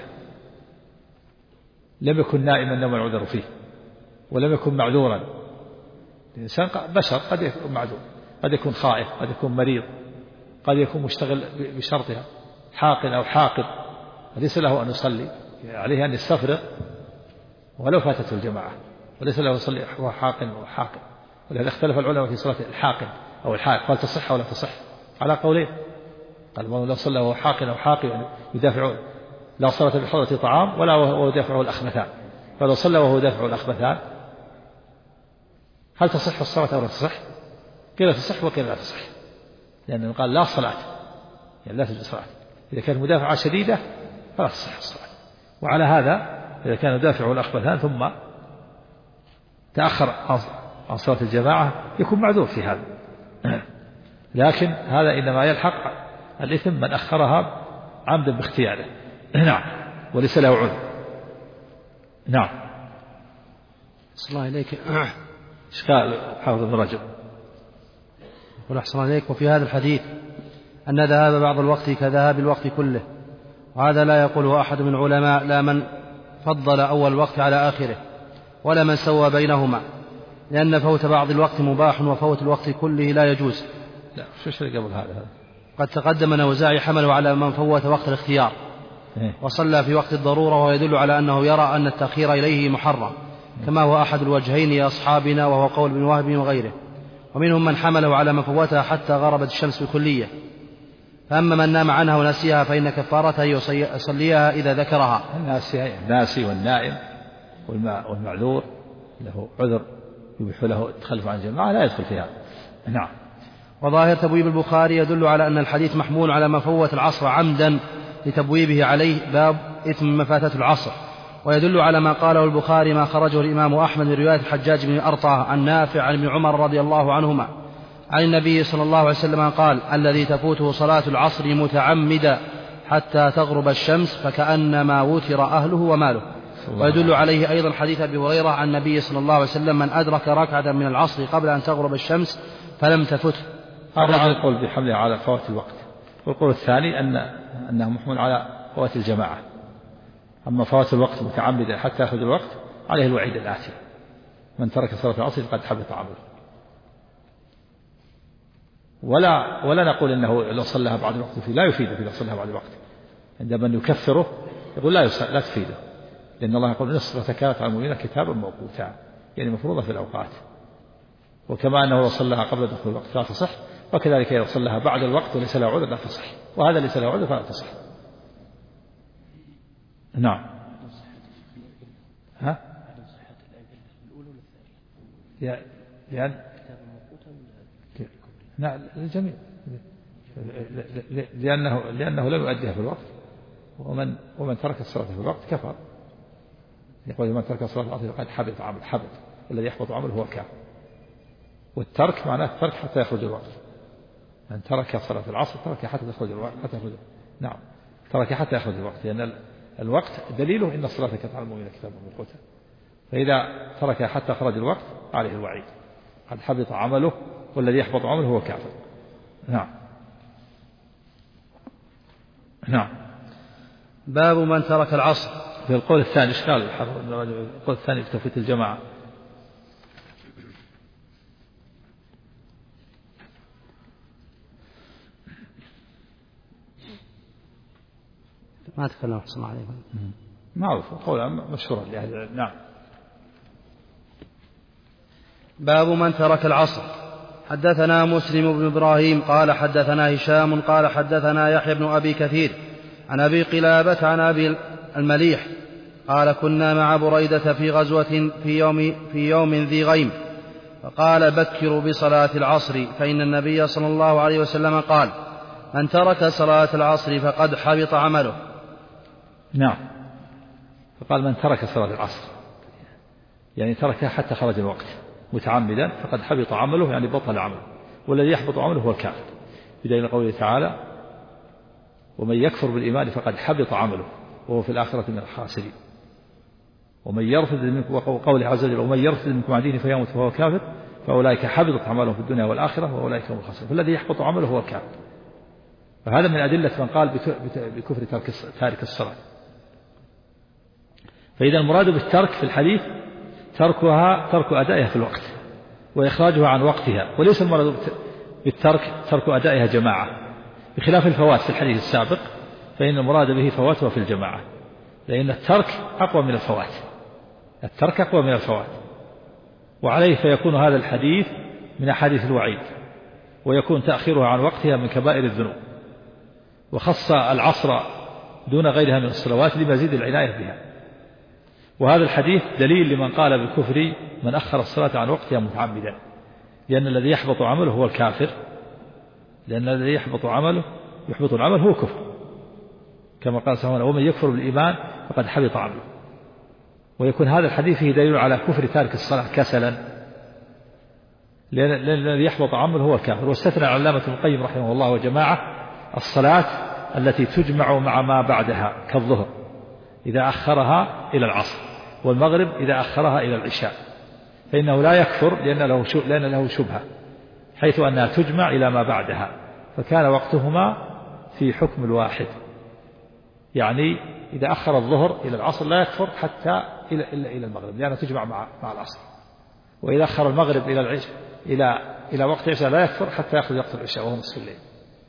لم يكن نائما نوما يعذر فيه ولم يكن معذورا. الإنسان بشر، قد يكون معذور، قد يكون خائف، قد يكون مريض، قد يكون مشتغل بشرطها حاقن أو حاقد، ليس له أن يصلي، عليه أن يستفرغ ولو فاتته الجماعة، وليس له يصلي هو حاقن وحاقد. ولهذا اختلف العلماء في صلاة الحاقن أو الحاقد، قال تصح ولا تصح على قولين. قال لو صلى وهو حاقن أو حاقد يدافع، لا صلاة بحضرة طعام ولا وهو يدافعه الأخبثان، فلو صلى وهو يدافع الأخبثان هل تصح الصلاة أو لا تصح؟ قيل تصح وقيل لا تصح، لأنه قال لا صلاة، يعني لا تجوز صلاة. إذا كانت مدافعة شديدة فلا تصح الصلاة. وعلى هذا إذا كان يدافع الأخبثان ثم تأخر عن صلاة الجماعة يكون معذور في هذا، لكن هذا إنما يلحق الإثم من أخرها عمدا باختياره. نعم، وليس له عذر. نعم. صلى الله عليك. إشكال حافظ ابن رجب. يقول أحسن عليك. وفي هذا الحديث أن ذهاب بعض الوقت كذهاب الوقت كله، وهذا لا يقوله أحد من العلماء، لا من فضل أول الوقت على آخره ولا من سوى بينهما، لأن فوت بعض الوقت مباح وفوت الوقت كله لا يجوز. لا شو قبل هذا؟ قد تقدم أن الأوزاعي حمله على من فوت وقت الاختيار وصلى في وقت الضرورة، وهو يدل على أنه يرى أن التأخير إليه محرم، كما هو أحد الوجهين لأصحابنا، وهو قول ابن وهب وغيره. ومنهم من حمله على من فوتها حتى غربت الشمس بكلية. فأما من نام عنها ونسيها فإن كفارته يصليها إذا ذكرها. الناسي والنائم والمعذور له عذر يبيح له التخلف عن الجماعة لا يدخل فيها. نعم. وظاهر تبويب البخاري يدل على أن الحديث محمول على من فوت العصر عمدا لتبويبه عليه باب إثم ما فاتته العصر، ويدل على ما قاله البخاري ما خرجه الإمام أحمد من رواية الحجاج بن أرطاه عن نافع عن ابن عمر رضي الله عنهما عن النبي صلى الله عليه وسلم قال: الذي تفوته صلاة العصر متعمدا حتى تغرب الشمس فكأنما وتر أهله وماله. ويدل عليه أيضا حديث أبي هريرة عن النبي صلى الله عليه وسلم: من أدرك ركعة من العصر قبل أن تغرب الشمس فلم تفته. هذا القول بحمله على فوات الوقت. والقول الثاني أنه محمول على فوات الجماعة. أما فوات الوقت متعمدا حتى يأخذ الوقت عليه الوعيد الآتي: من ترك صلاة العصر فقد حبط عمله. ولا نقول إنه لو صلىها بعد الوقت فيه لا يفيده إذا صلىها بعد الوقت. عندما يكفره يقول لا تفيده، لأن الله يقول: إن الصلاة كانت على المؤمنين كتابا موقوتا، يعني مفروضة في الأوقات. وكما أنه لو صلىها قبل دخول الوقت لا تصح، وكذلك لو صلىها بعد الوقت وليس له عذر لا تصح، وهذا ليس له عذر فلا تصح. نعم. ها؟ نعم الجميع، لأنه لم يؤديها في الوقت، ومن ترك الصلاة في الوقت كفر. يقول: من ترك صلاة العصر فقد حبط عمله. حبط، والذي يحبط عمله هو كافر. والترك معناه الترك حتى يخرج الوقت. من ترك صلاة العصر ترك حتى يخرج الوقت. نعم، ترك حتى يخرج الوقت، لأن الوقت دليله إن الصلاة كانت على المؤمنين كتابا موقوتا. فإذا ترك حتى خرج الوقت عليه الوعيد: قد حبط عمله والذي يحبط عمله هو كافر. نعم. باب من ترك العصر. في القول الثاني إشكال. القول الثاني بتفويت الجماعة. ما تكلم أحسن عليكم. معروف قولا مشهورا لأهل العلم. نعم. باب من ترك العصر. حدثنا مسلم بن إبراهيم قال حدثنا هشام قال حدثنا يحيى بن أبي كثير عن أبي قلابة عن أبي المليح قال: كنا مع بريدة في غزوة في يوم ذي غيم، فقال: بكروا بصلاة العصر، فإن النبي صلى الله عليه وسلم قال: من ترك صلاة العصر فقد حبط عمله. نعم. فقال: من ترك صلاة العصر يعني تركها حتى خرج الوقت متعمدا فقد حبط عمله، يعني بطل عمله، والذي يحبط عمله هو الكافر، بدليل قوله تعالى: ومن يكفر بالإيمان فقد حبط عمله وهو في الآخرة من الخاسرين. ومن يرفض منكم، وقوله عز وجل: ومن يرفض منكم عن دينه فيموت فهو كافر فأولئك حبطت أعمالهم في الدنيا والآخرة وأولئك هم الخاسرون. فالذي يحبط عمله هو الكافر. فهذا من أدلة من قال بكفر تارك الصلاة. فإذا المراد بالترك في الحديث ترك أدائها في الوقت وإخراجها عن وقتها، وليس المراد بالترك ترك أدائها جماعة، بخلاف الفوات في الحديث السابق، فإن المراد به فواتها في الجماعة، لأن الترك أقوى من الفوات. الترك أقوى من الفوات، وعليه فيكون هذا الحديث من أحاديث الوعيد، ويكون تأخيرها عن وقتها من كبائر الذنوب. وخص العصر دون غيرها من الصلوات لمزيد العناية بها. وهذا الحديث دليل لمن قال بكفر من أخر الصلاة عن وقتها متعمدا، لأن الذي يحبط عمله هو الكافر، لأن الذي يحبط العمل هو كفر، كما قال سبحانه: ومن يكفر بالإيمان فقد حبط عمله. ويكون هذا الحديث فيه دليل على كفر تارك الصلاة كسلا، لأن الذي يحبط عمله هو الكافر. واستثنى العلامة ابن القيم رحمه الله وجماعة الصلاة التي تجمع مع ما بعدها كالظهر إذا أخرها إلى العصر، والمغرب إذا أخرها إلى العشاء، فإنه لا يكفر لأن له شبهة، حيث أنها تجمع إلى ما بعدها، فكان وقتهما في حكم الواحد. يعني إذا أخر الظهر إلى العصر لا يكفر حتى إلى المغرب، لأنها تجمع مع العصر. وإذا أخر المغرب إلى وقت العشاء لا يكفر حتى يأخذ وقت العشاء وهو نصف الليل،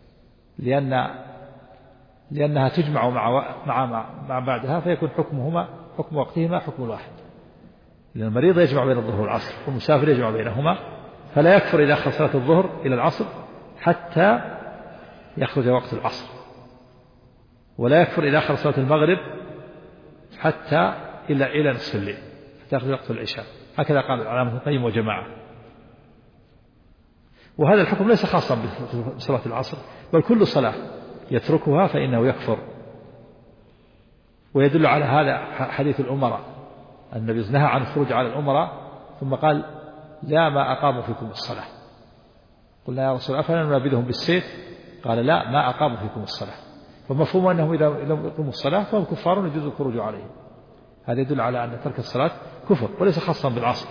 لأنها تجمع مع بعدها فيكون حكم وقتهما حكم الواحد، لأن المريض يجمع بين الظهر والعصر والمسافر يجمع بينهما، فلا يكفر إذا أخر صلاة الظهر إلى العصر حتى يخرج وقت العصر، ولا يكفر إذا أخر صلاة المغرب حتى إلى نصف الليل حتى يخرج وقت العشاء. هكذا قال العلامة ابن القيم وجماعة. وهذا الحكم ليس خاصا بصلاة العصر، بل كل صلاة يتركها فإنه يكفر. ويدل على هذا حديث الأمراء، النبي نهى عن الخروج على الأمراء ثم قال لا ما أقاموا فيكم الصلاة. قلنا يا رسول الله أفلا ننابذهم بالسيف؟ قال لا ما أقاموا فيكم الصلاة. فمفهوم أنهم إذا لم يقيموا الصلاة فهم كفار يجوز الخروج عليهم. هذا يدل على أن ترك الصلاة كفر وليس خاصا بالعصر.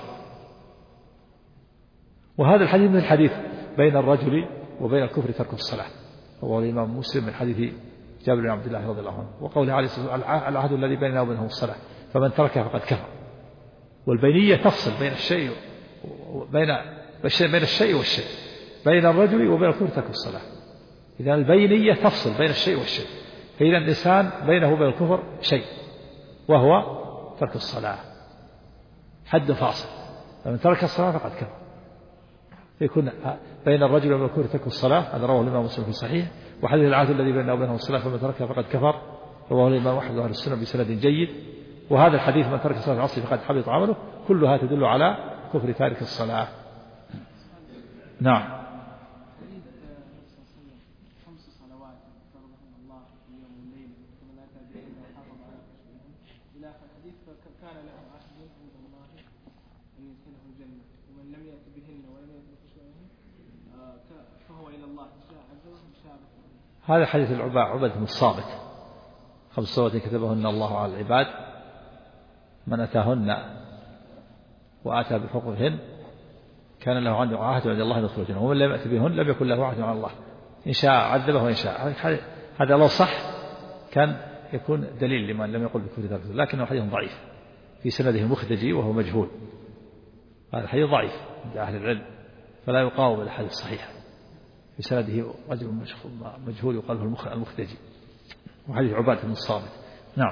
وهذا الحديث من الحديث بين الرجل وبين الكفر ترك الصلاة، رواه الإمام مسلم من حديث جابر بن عبد الله رضي الله عنه. وقوله عليه الصلاة والسلام العهد الذي بيننا وبينهم الصلاة فمن تركها فقد كفر. والبينية تفصل بين الشيء والشيء، بين الرجل وبين الكفر ترك الصلاة. إذا البينية تفصل بين الشيء والشيء، فإذا الإنسان بينه وبين الكفر شيء وهو ترك الصلاة، حد فاصل، فمن ترك الصلاة فقد كفر. يكون بين الرجل وبين الكفر ترك الصلاة، هذا رواه الإمام مسلم في صحيح. وحديث العهد الذي بيننا وبينهم الصلاة فمن تركها فقد كفر، رواه الإمام أحمد وأهل السنة بسند جيد. وهذا الحديث من ترك صلاة العصر فقد حبط عمله، كلها تدل على كفر تارك الصلاة. نعم. هذا حديث عبادة بن الصامت 5 صلوات كتبهن الله على العباد، من أتاهن وآتى بحقوقهن كان له عنده عهد عند الله أن يدخل الجنة، ومن لم يأت بهن لم يكن له عهد على الله، إن شاء عذبه وإن شاء. هذا لو صح كان يكون دليل لمن لم يقل بكفر ذلك، لكنه حديث ضعيف في سنده المخدجي وهو مجهول. هذا الحديث ضعيف عند أهل العلم فلا يقاوم بالحديث الصحيح، في سنده رجل مجهول يقال له المخدجي، وحديث عبادة بن الصامت. نعم.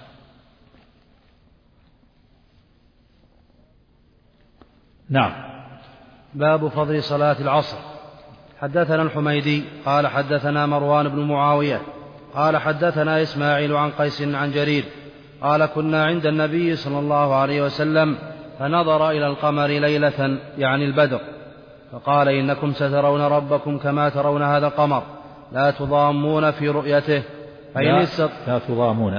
نعم. باب فضل صلاة العصر. حدثنا الحميدي قال حدثنا مروان بن معاوية قال حدثنا إسماعيل عن قيس عن جرير قال كنا عند النبي صلى الله عليه وسلم فنظر إلى القمر ليلة يعني البدر فقال إنكم سترون ربكم كما ترون هذا القمر لا تضامون في رؤيته لا تضامون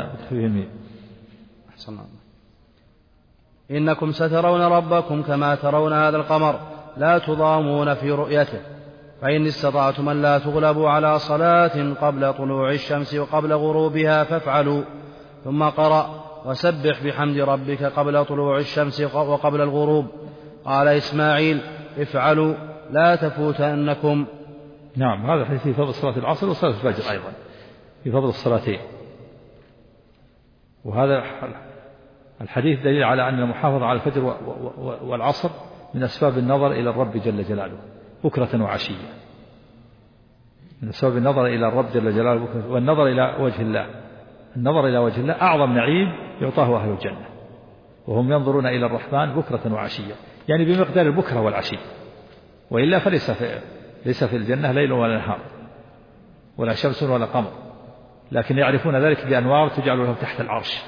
إنكم سترون ربكم كما ترون هذا القمر لا تضامون في رؤيته فإن استطعتم أن لا تغلبوا على صلاة قبل طلوع الشمس وقبل غروبها فافعلوا. ثم قرأ وسبح بحمد ربك قبل طلوع الشمس وقبل الغروب. قال إسماعيل افعلوا لا تفوتنكم. نعم. هذا الحديث في فضل صلاة العصر وصلاة الفجر أيضا، في فضل الصلاتين. وهذا الحديث دليل على أن المحافظة على الفجر والعصر من أسباب النظر إلى الرب جل جلاله بكرة وعشية، من أسباب النظر إلى الرب جل جلاله بكرة، والنظر إلى وجه الله. النظر إلى وجه الله أعظم نعيم يعطاه أهل الجنة، وهم ينظرون إلى الرحمن بكرة وعشية، يعني بمقدار البكرة والعشي، وإلا ليس في الجنة ليل ولا نهار ولا شمس ولا قمر، لكن يعرفون ذلك بأنوار تجعل لهم تحت العرش.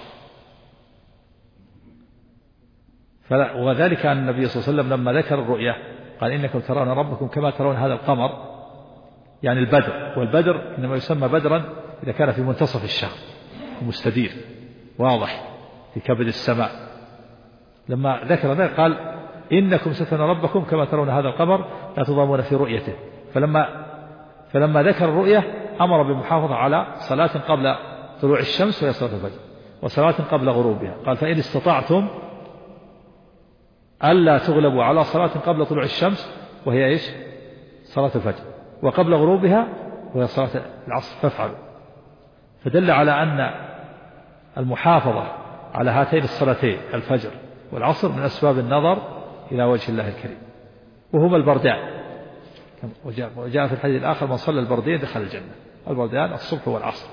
وذلك أن النبي صلى الله عليه وسلم لما ذكر الرؤيا قال إنكم ترون ربكم كما ترون هذا القمر، يعني البدر، والبدر إنما يسمى بدرا إذا كان في منتصف الشهر مستدير واضح في كبد السماء. لما ذكر ذلك قال إنكم سترون ربكم كما ترون هذا القمر لا تضامون في رؤيته. فلما ذكر الرؤية أمر بالمحافظة على صلاة قبل طلوع الشمس وهي صلاة الفجر، وصلاة قبل غروبها. قال فإن استطعتم ألا تغلبوا على صلاة قبل طلوع الشمس وهي إيش؟ صلاة الفجر، وقبل غروبها وهي صلاة العصر فافعلوا. فدل على أن المحافظة على هاتين الصلاتين الفجر والعصر من أسباب النظر إلى وجه الله الكريم، وهما البردان. وجاء في الحديث الآخر: من صلى البردين دخل الجنة. البردان الصبح والعصر.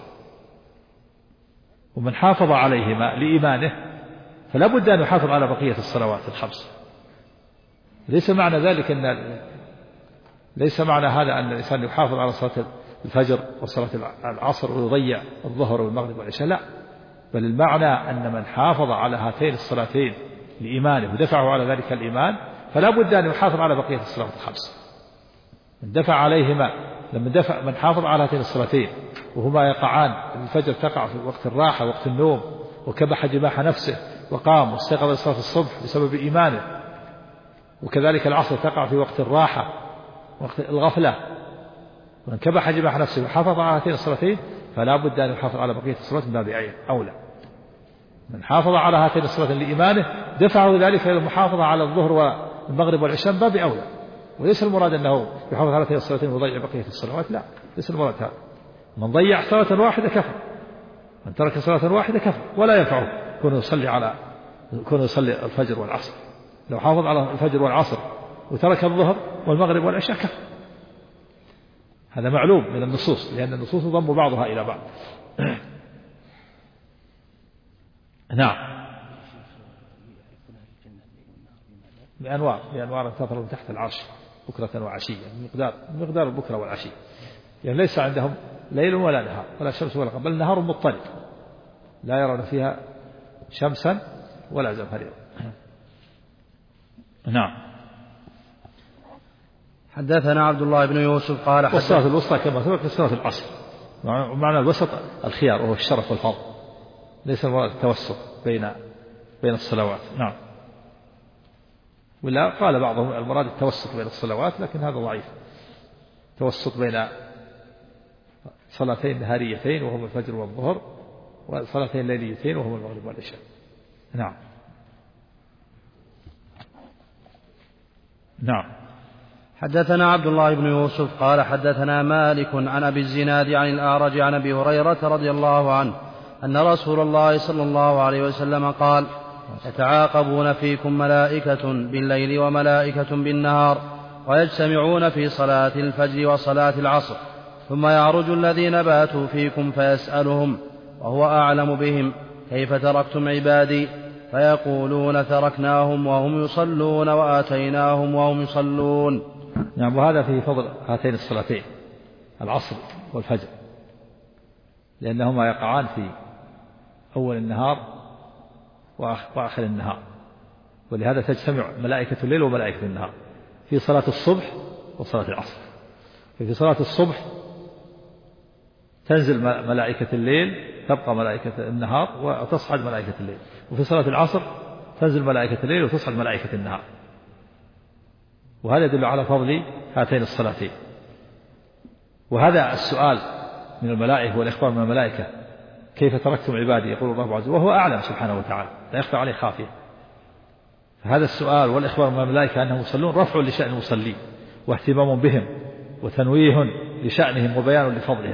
ومن حافظ عليهما لإيمانه فلا بد أن يحافظ على بقية الصلوات الخمس. ليس معنى ذلك ليس معنى هذا أن الإنسان يحافظ على صلاة الفجر وصلاة العصر ويضيع الظهر والمغرب والعشاء، لا، بل المعنى أن من حافظ على هاتين الصلاتين لإيمانه ودفعه على ذلك الإيمان فلا بد أن يحافظ على بقية الصلوات الخمس. من دفع عليهما، من حافظ على هاتين الصلاتين وهما يقعان، الفجر تقع في وقت الراحة وقت النوم، وكبح جماح نفسه وقام واستيقظ لصلاة الصبح بسبب إيمانه، وكذلك العصر تقع في وقت الراحة وقت الغفلة، ومن كبح جماح نفسه وحافظ على هاتين الصلاتين فلا بد أن يحافظ على بقية الصلوات من باب أولى. من حافظ على هاتين الصلاتين لإيمانه دفعه ذلك إلى المحافظة على الظهر والمغرب والعشاء من باب أولى. وليس المراد أنه يحافظ على هاتين الصلاتين ويضيع بقية الصلوات، لا، ليس المراد هذا. من ضيع صلاة واحدة كفر، من ترك صلاة واحدة كفر، ولا ينفعه كونه يصلي الفجر والعصر. لو حافظ على الفجر والعصر وترك الظهر والمغرب والعشاء كفر. هذا معلوم من النصوص، لأن النصوص ضم بعضها إلى بعض. نعم، بأنوار تظهر تحت العرش بكرة وعشية، مقدار البكرة والعشية، يعني ليس عندهم ليل ولا نهار ولا شمس ولا قمر، بل نهار مضطرب لا يرون فيها شمسا ولا زمهريرا. نعم. حدثنا عبد الله بن يوسف قال والصلاة الوسطى كما سبق في صلاة العصر، معنى الوسط الخيار وهو الشرف والفضل، ليس المراد التوسط بين الصلوات. نعم. ولا قال بعضهم المراد التوسط بين الصلوات، لكن هذا ضعيف. توسط بين صلاتين نهاريتين وهما الفجر والظهر، وصلاتين ليليتين وهما المغرب والعشاء. نعم. نعم. حدثنا عبد الله بن يوسف قال حدثنا مالك عن أبي الزناد عن الأعرج عن أبي هريرة رضي الله عنه أن رسول الله صلى الله عليه وسلم قال: يتعاقبون فيكم ملائكة بالليل وملائكة بالنهار، ويجتمعون في صلاة الفجر وصلاة العصر، ثم يعرج الذين باتوا فيكم فيسألهم وهو أعلم بهم: كيف تركتم عبادي؟ فيقولون: تركناهم وهم يصلون وآتيناهم وهم يصلون. نعم. وهذا في فضل هاتين الصلاتين العصر والفجر، لأنهما يقعان في أول النهار وآخر النهار، ولهذا تجتمع ملائكة الليل وملائكة النهار في صلاة الصبح وصلاة العصر. في صلاة الصبح تنزل ملائكة الليل، تبقى ملائكة النهار وتصعد ملائكة الليل، وفي صلاة العصر تنزل ملائكة الليل وتصعد ملائكة النهار. وهذا يدل على فضل هاتين الصلاتين. وهذا السؤال من الملائكة والإخبار من الملائكة: كيف تركتم عبادي؟ يقول الله عز وجل وهو أعلم سبحانه وتعالى، لا يخفى عليه خافية. فهذا السؤال والإخبار من الملائكة أنهم يصلون رفع لشأن المصلين واهتمام بهم وتنويه لشأنهم وبيان لفضلهم.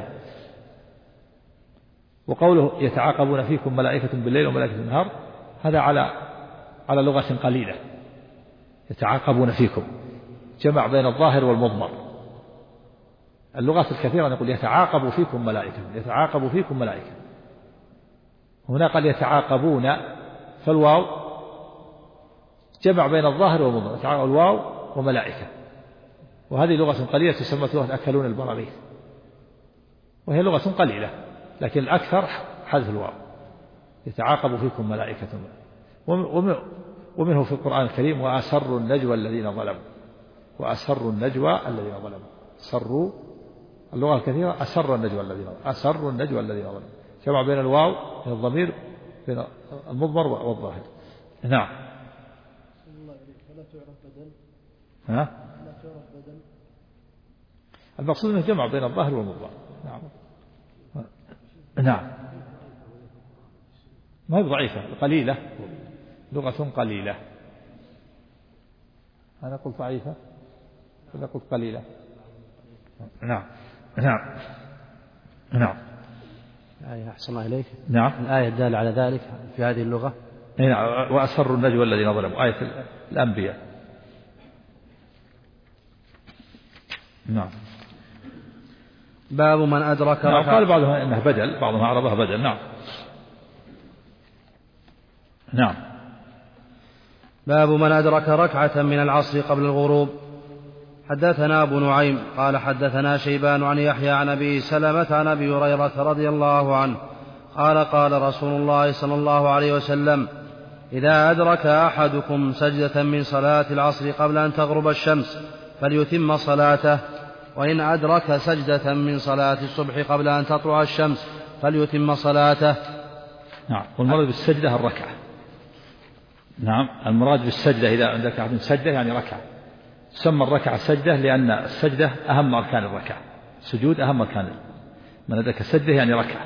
وقوله: يتعاقبون فيكم ملائكة بالليل وملائكة بالنهار، هذا على لغة قليلة. يتعاقبون فيكم جمع بين الظاهر والمضمر. اللغات الكثيرة نقول يتعاقب فيكم ملائكة، يتعاقب فيكم ملائكة. هنا قال يتعاقبون، فالواو جمع بين الظاهر والمضمر، يتعاقب الواو وملائكة. وهذه لغة قليلة تسمى لغة أكلون البراغيث، وهي لغة قليلة، لكن الأكثر حذف الواو. يتعاقب فيكم ملائكة. ومنه في القرآن الكريم: وأسروا النجوى الذين ظلموا، وأسروا النجوى الذين ظلموا. سروا اللغة الكثيرة أسر النجوى الذين ظلموا، أسروا النجوى الذين ظلموا، جمع بين الواو من الضمير بين المضمر والظاهر. نعم. فلا تعرف بدل. لا تعرف بدل. المقصود أنه جمع بين الظاهر والمضمر. نعم. نعم. ما هي ضعيفة، قليلة، لغة قليلة. أنا قلت ضعيفة ولا قلت قليلة؟ نعم. نعم. نعم. الآية أحسن الله إليك. نعم. الآية الدالة على ذلك في هذه اللغة. نعم. وأسروا النجوى الذين ظلموا، آية الأنبياء. نعم. باب من أدرك ركعة. قال بعضهم إنه بدل، بعضهم عربها بدل. نعم. نعم. باب من أدرك ركعة من العصر قبل الغروب. حدثنا أبو نعيم قال حدثنا شيبان عن يحيى عن أبي سلمة عن أبي هريرة رضي الله عنه قال قال رسول الله صلى الله عليه وسلم: إذا أدرك أحدكم سجدة من صلاة العصر قبل أن تغرب الشمس فليتم صلاته، وإن أدرك سجدة من صلاة الصبح قبل أن تطلع الشمس فليتم صلاته. نعم. والمراد بالسجدة الركعة. نعم. المراد بالسجدة إذا عندك أحد سجدة يعني ركعة. تسمى الركعة سجدة لأن السجدة أهم أركان الركعة، السجود أهم أركان. من أدرك سجدة يعني ركعة.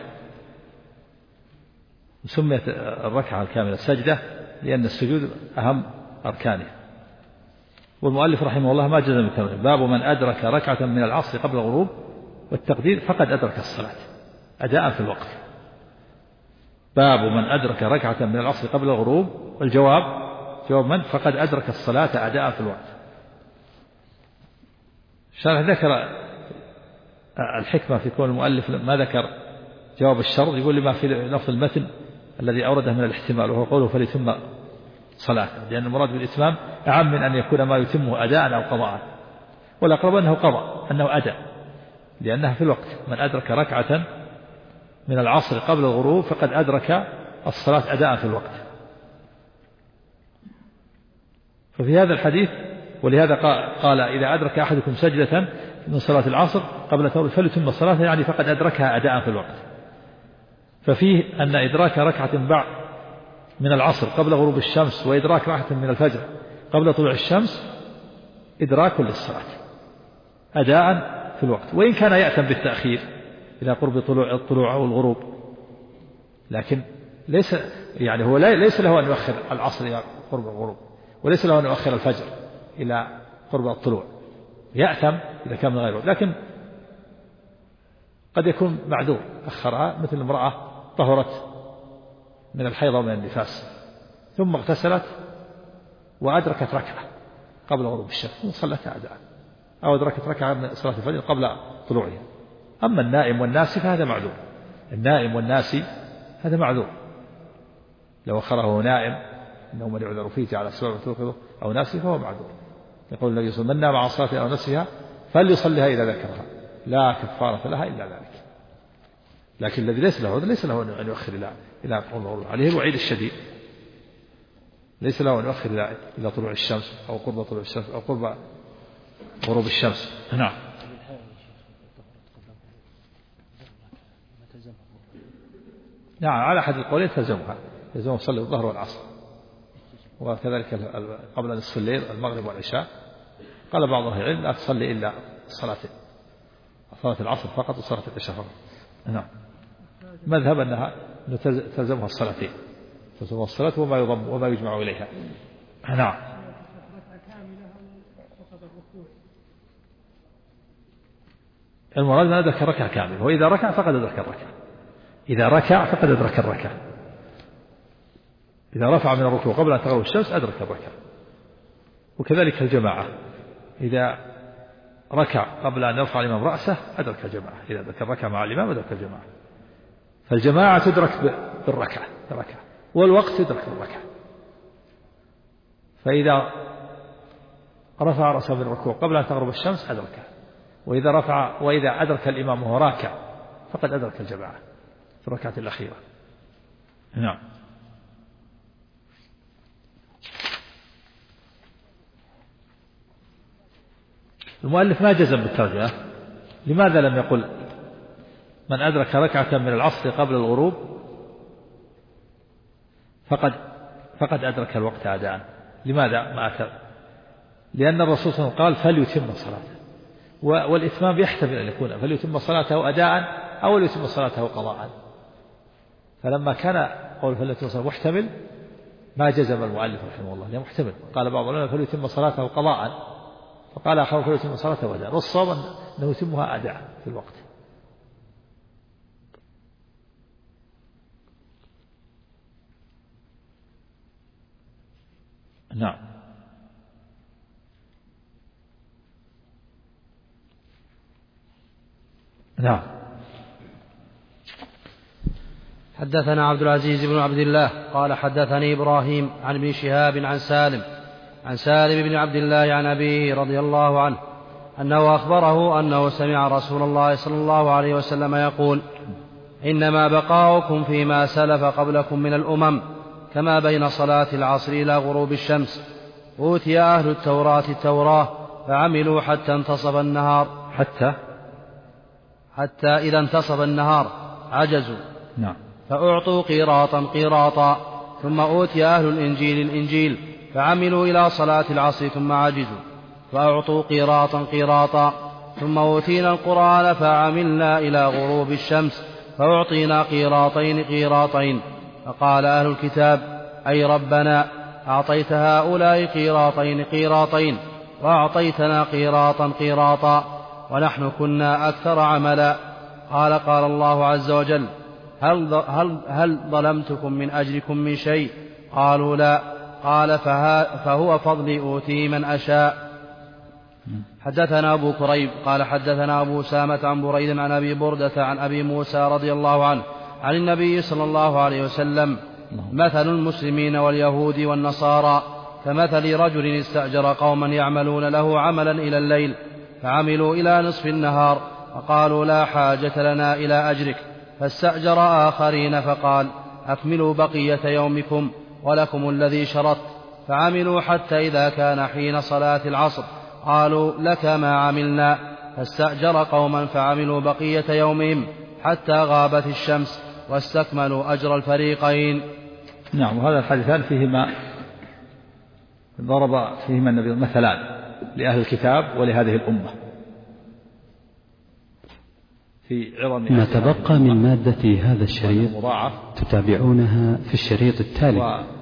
سميت الركعة الكاملة سجدة لأن السجود أهم أركانه. والمؤلف رحمه الله ما جزم بالتمرين. باب من أدرك ركعة من العصر قبل الغروب، والتقدير فقد أدرك الصلاة أداء في الوقت. باب من أدرك ركعة من العصر قبل الغروب، والجواب جواب من فقد أدرك الصلاة أداء في الوقت. شرح ذكر الحكمة في كون المؤلف ما ذكر جواب الشرط، يقول لما في لفظ المتن الذي أورده من الاحتمال، وهو قوله فليتم صلاة، لأن المراد بالإتمام أعم من أن يكون ما يتمه أداء أو قضاء، والأقرب أنه قضاء، أنه أداء، لأنها في الوقت. من أدرك ركعة من العصر قبل الغروب فقد أدرك الصلاة أداء في الوقت. ففي هذا الحديث ولهذا قال إذا أدرك أحدكم سجدة من صلاة العصر قبل تغرب فليتم الصلاة، يعني فقد أدركها أداء في الوقت. ففيه أن إدراك ركعة بعد من العصر قبل غروب الشمس وإدراك ركعة من الفجر قبل طلوع الشمس إدراك للصلاة أداء في الوقت، وإن كان يأتم بالتأخير إلى قرب الطلوع أو الغروب، لكن ليس يعني هو ليس له أن يؤخر العصر إلى قرب الغروب، وليس له أن يؤخر الفجر إلى قرب الطلوع، يأتم إذا كان من غيره، لكن قد يكون معذور أخرها، مثل امرأة طهرت من الحيض ومن النفاس ثم اغتسلت وأدركت ركعة قبل غروب الشمس وصلتها أداء، أو أدركت ركعة من صلاة الفجر قبل طلوعها. أما النائم والناسي فهذا معذور، النائم والناسي هذا معذور، لو أخره نائم إنه من يعذر فيه على سبب توقظه أو ناسي فهو معذور. يقول النبي صلى الله عليه وسلم: من نام عن صلاة أو نسيها فليصليها إذا ذكرها لا كفارة لها إلا ذلك. لكن الذي ليس له أن يؤخر إلى قرب الغروب، عليه الوعيد الشديد، ليس له أن يؤخر إلى طلوع الشمس أو قرب طلوع الشمس أو قرب غروب الشمس. نعم. نعم، على أحد القولين تلزمها يصلي الظهر والعصر، وكذلك قبل نصف الليل المغرب والعشاء. قال بعض أهل العلم لا تصلي إلا صلاة العصر فقط وصلاة العشاء فقط. نعم. مذهب أنها تلزمها الصلاتين، تلزمها الصلاة وما يضم وما يجمع إليها. نعم. المراد أن أدرك الركعة كاملة، وإذا ركع فقد أدرك الركعة، إذا ركع فقد أدرك الركعة، إذا رفع من الركوع قبل أن تغرب الشمس أدرك الركعة. وكذلك الجماعة، إذا ركع قبل أن يرفع الإمام رأسه أدرك الجماعة، إذا أدرك الركعة مع الإمام أدرك الجماعة. فالجماعة تدرك بالركعة، والوقت يدرك بالركعة. فإذا رفع رأسه من الركوع قبل أن تغرب الشمس أدركه، وإذا أدرك الإمام وهو راكع فقد أدرك الجماعة في الركعة الأخيرة. نعم. المؤلف ما جزم بالترجمة. لماذا لم يقل من أدرك ركعة من العصر قبل الغروب فقد أدرك الوقت أداء؟ لماذا ما أتى؟ لأن الرسول صلى الله عليه وسلم قال فليتم صلاته، والإتمام يحتمل أن يكون فليتم صلاته أداء أو ليتم صلاته قضاء. فلما كان قول فليتم صلاته محتمل ما جزم المؤلف رحمه الله، لأنه محتمل. قال بعض العلماء فليتم صلاته قضاء، فقال آخر فليتم صلاته أداء، والصواب أنه يتمها أداء في الوقت. نعم. نعم. حدثنا عبد العزيز بن عبد الله قال حدثني إبراهيم عن ابن شهاب عن سالم بن عبد الله عن أبيه رضي الله عنه أنه أخبره أنه سمع رسول الله صلى الله عليه وسلم يقول: إنما بقاؤكم فيما سلف قبلكم من الأمم كما بين صلاة العصر إلى غروب الشمس. أوتي أهل التوراة التوراة فعملوا حتى انتصف النهار حتى إذا انتصف النهار عجزوا نعم. فأعطوا قيراطا ثم أوتي أهل الإنجيل الإنجيل فعملوا إلى صلاة العصر ثم عجزوا فأعطوا قيراطا ثم أوتينا القرآن فعملنا إلى غروب الشمس فأعطينا قيراطين فقال أهل الكتاب: أي ربنا أعطيت هؤلاء قيراطين وأعطيتنا قيراطا ونحن كنا أكثر عملا. قال الله عز وجل: هل ظلمتكم من أجلكم من شيء؟ قالوا لا. قال: فهو فضلي أوتي من أشاء. حدثنا أبو كريب قال حدثنا أبو أسامة عن بريد عن أبي بردة عن أبي موسى رضي الله عنه عن النبي صلى الله عليه وسلم: مثل المسلمين واليهود والنصارى كمثل رجل استأجر قوما يعملون له عملا إلى الليل فعملوا إلى نصف النهار فقالوا: لا حاجة لنا إلى أجرك. فاستأجر آخرين فقال: أكملوا بقية يومكم ولكم الذي شرطت. فعملوا حتى إذا كان حين صلاة العصر قالوا: لك ما عملنا. فاستأجر قوما فعملوا بقية يومهم حتى غابت الشمس واستكملوا أجر الفريقين. نعم. وهذا الحديثان فيهما ضرب فيهما النبي مثلان لأهل الكتاب ولهذه الأمة في عظم ما تبقى من مادة هذا الشريط تتابعونها في الشريط التالي.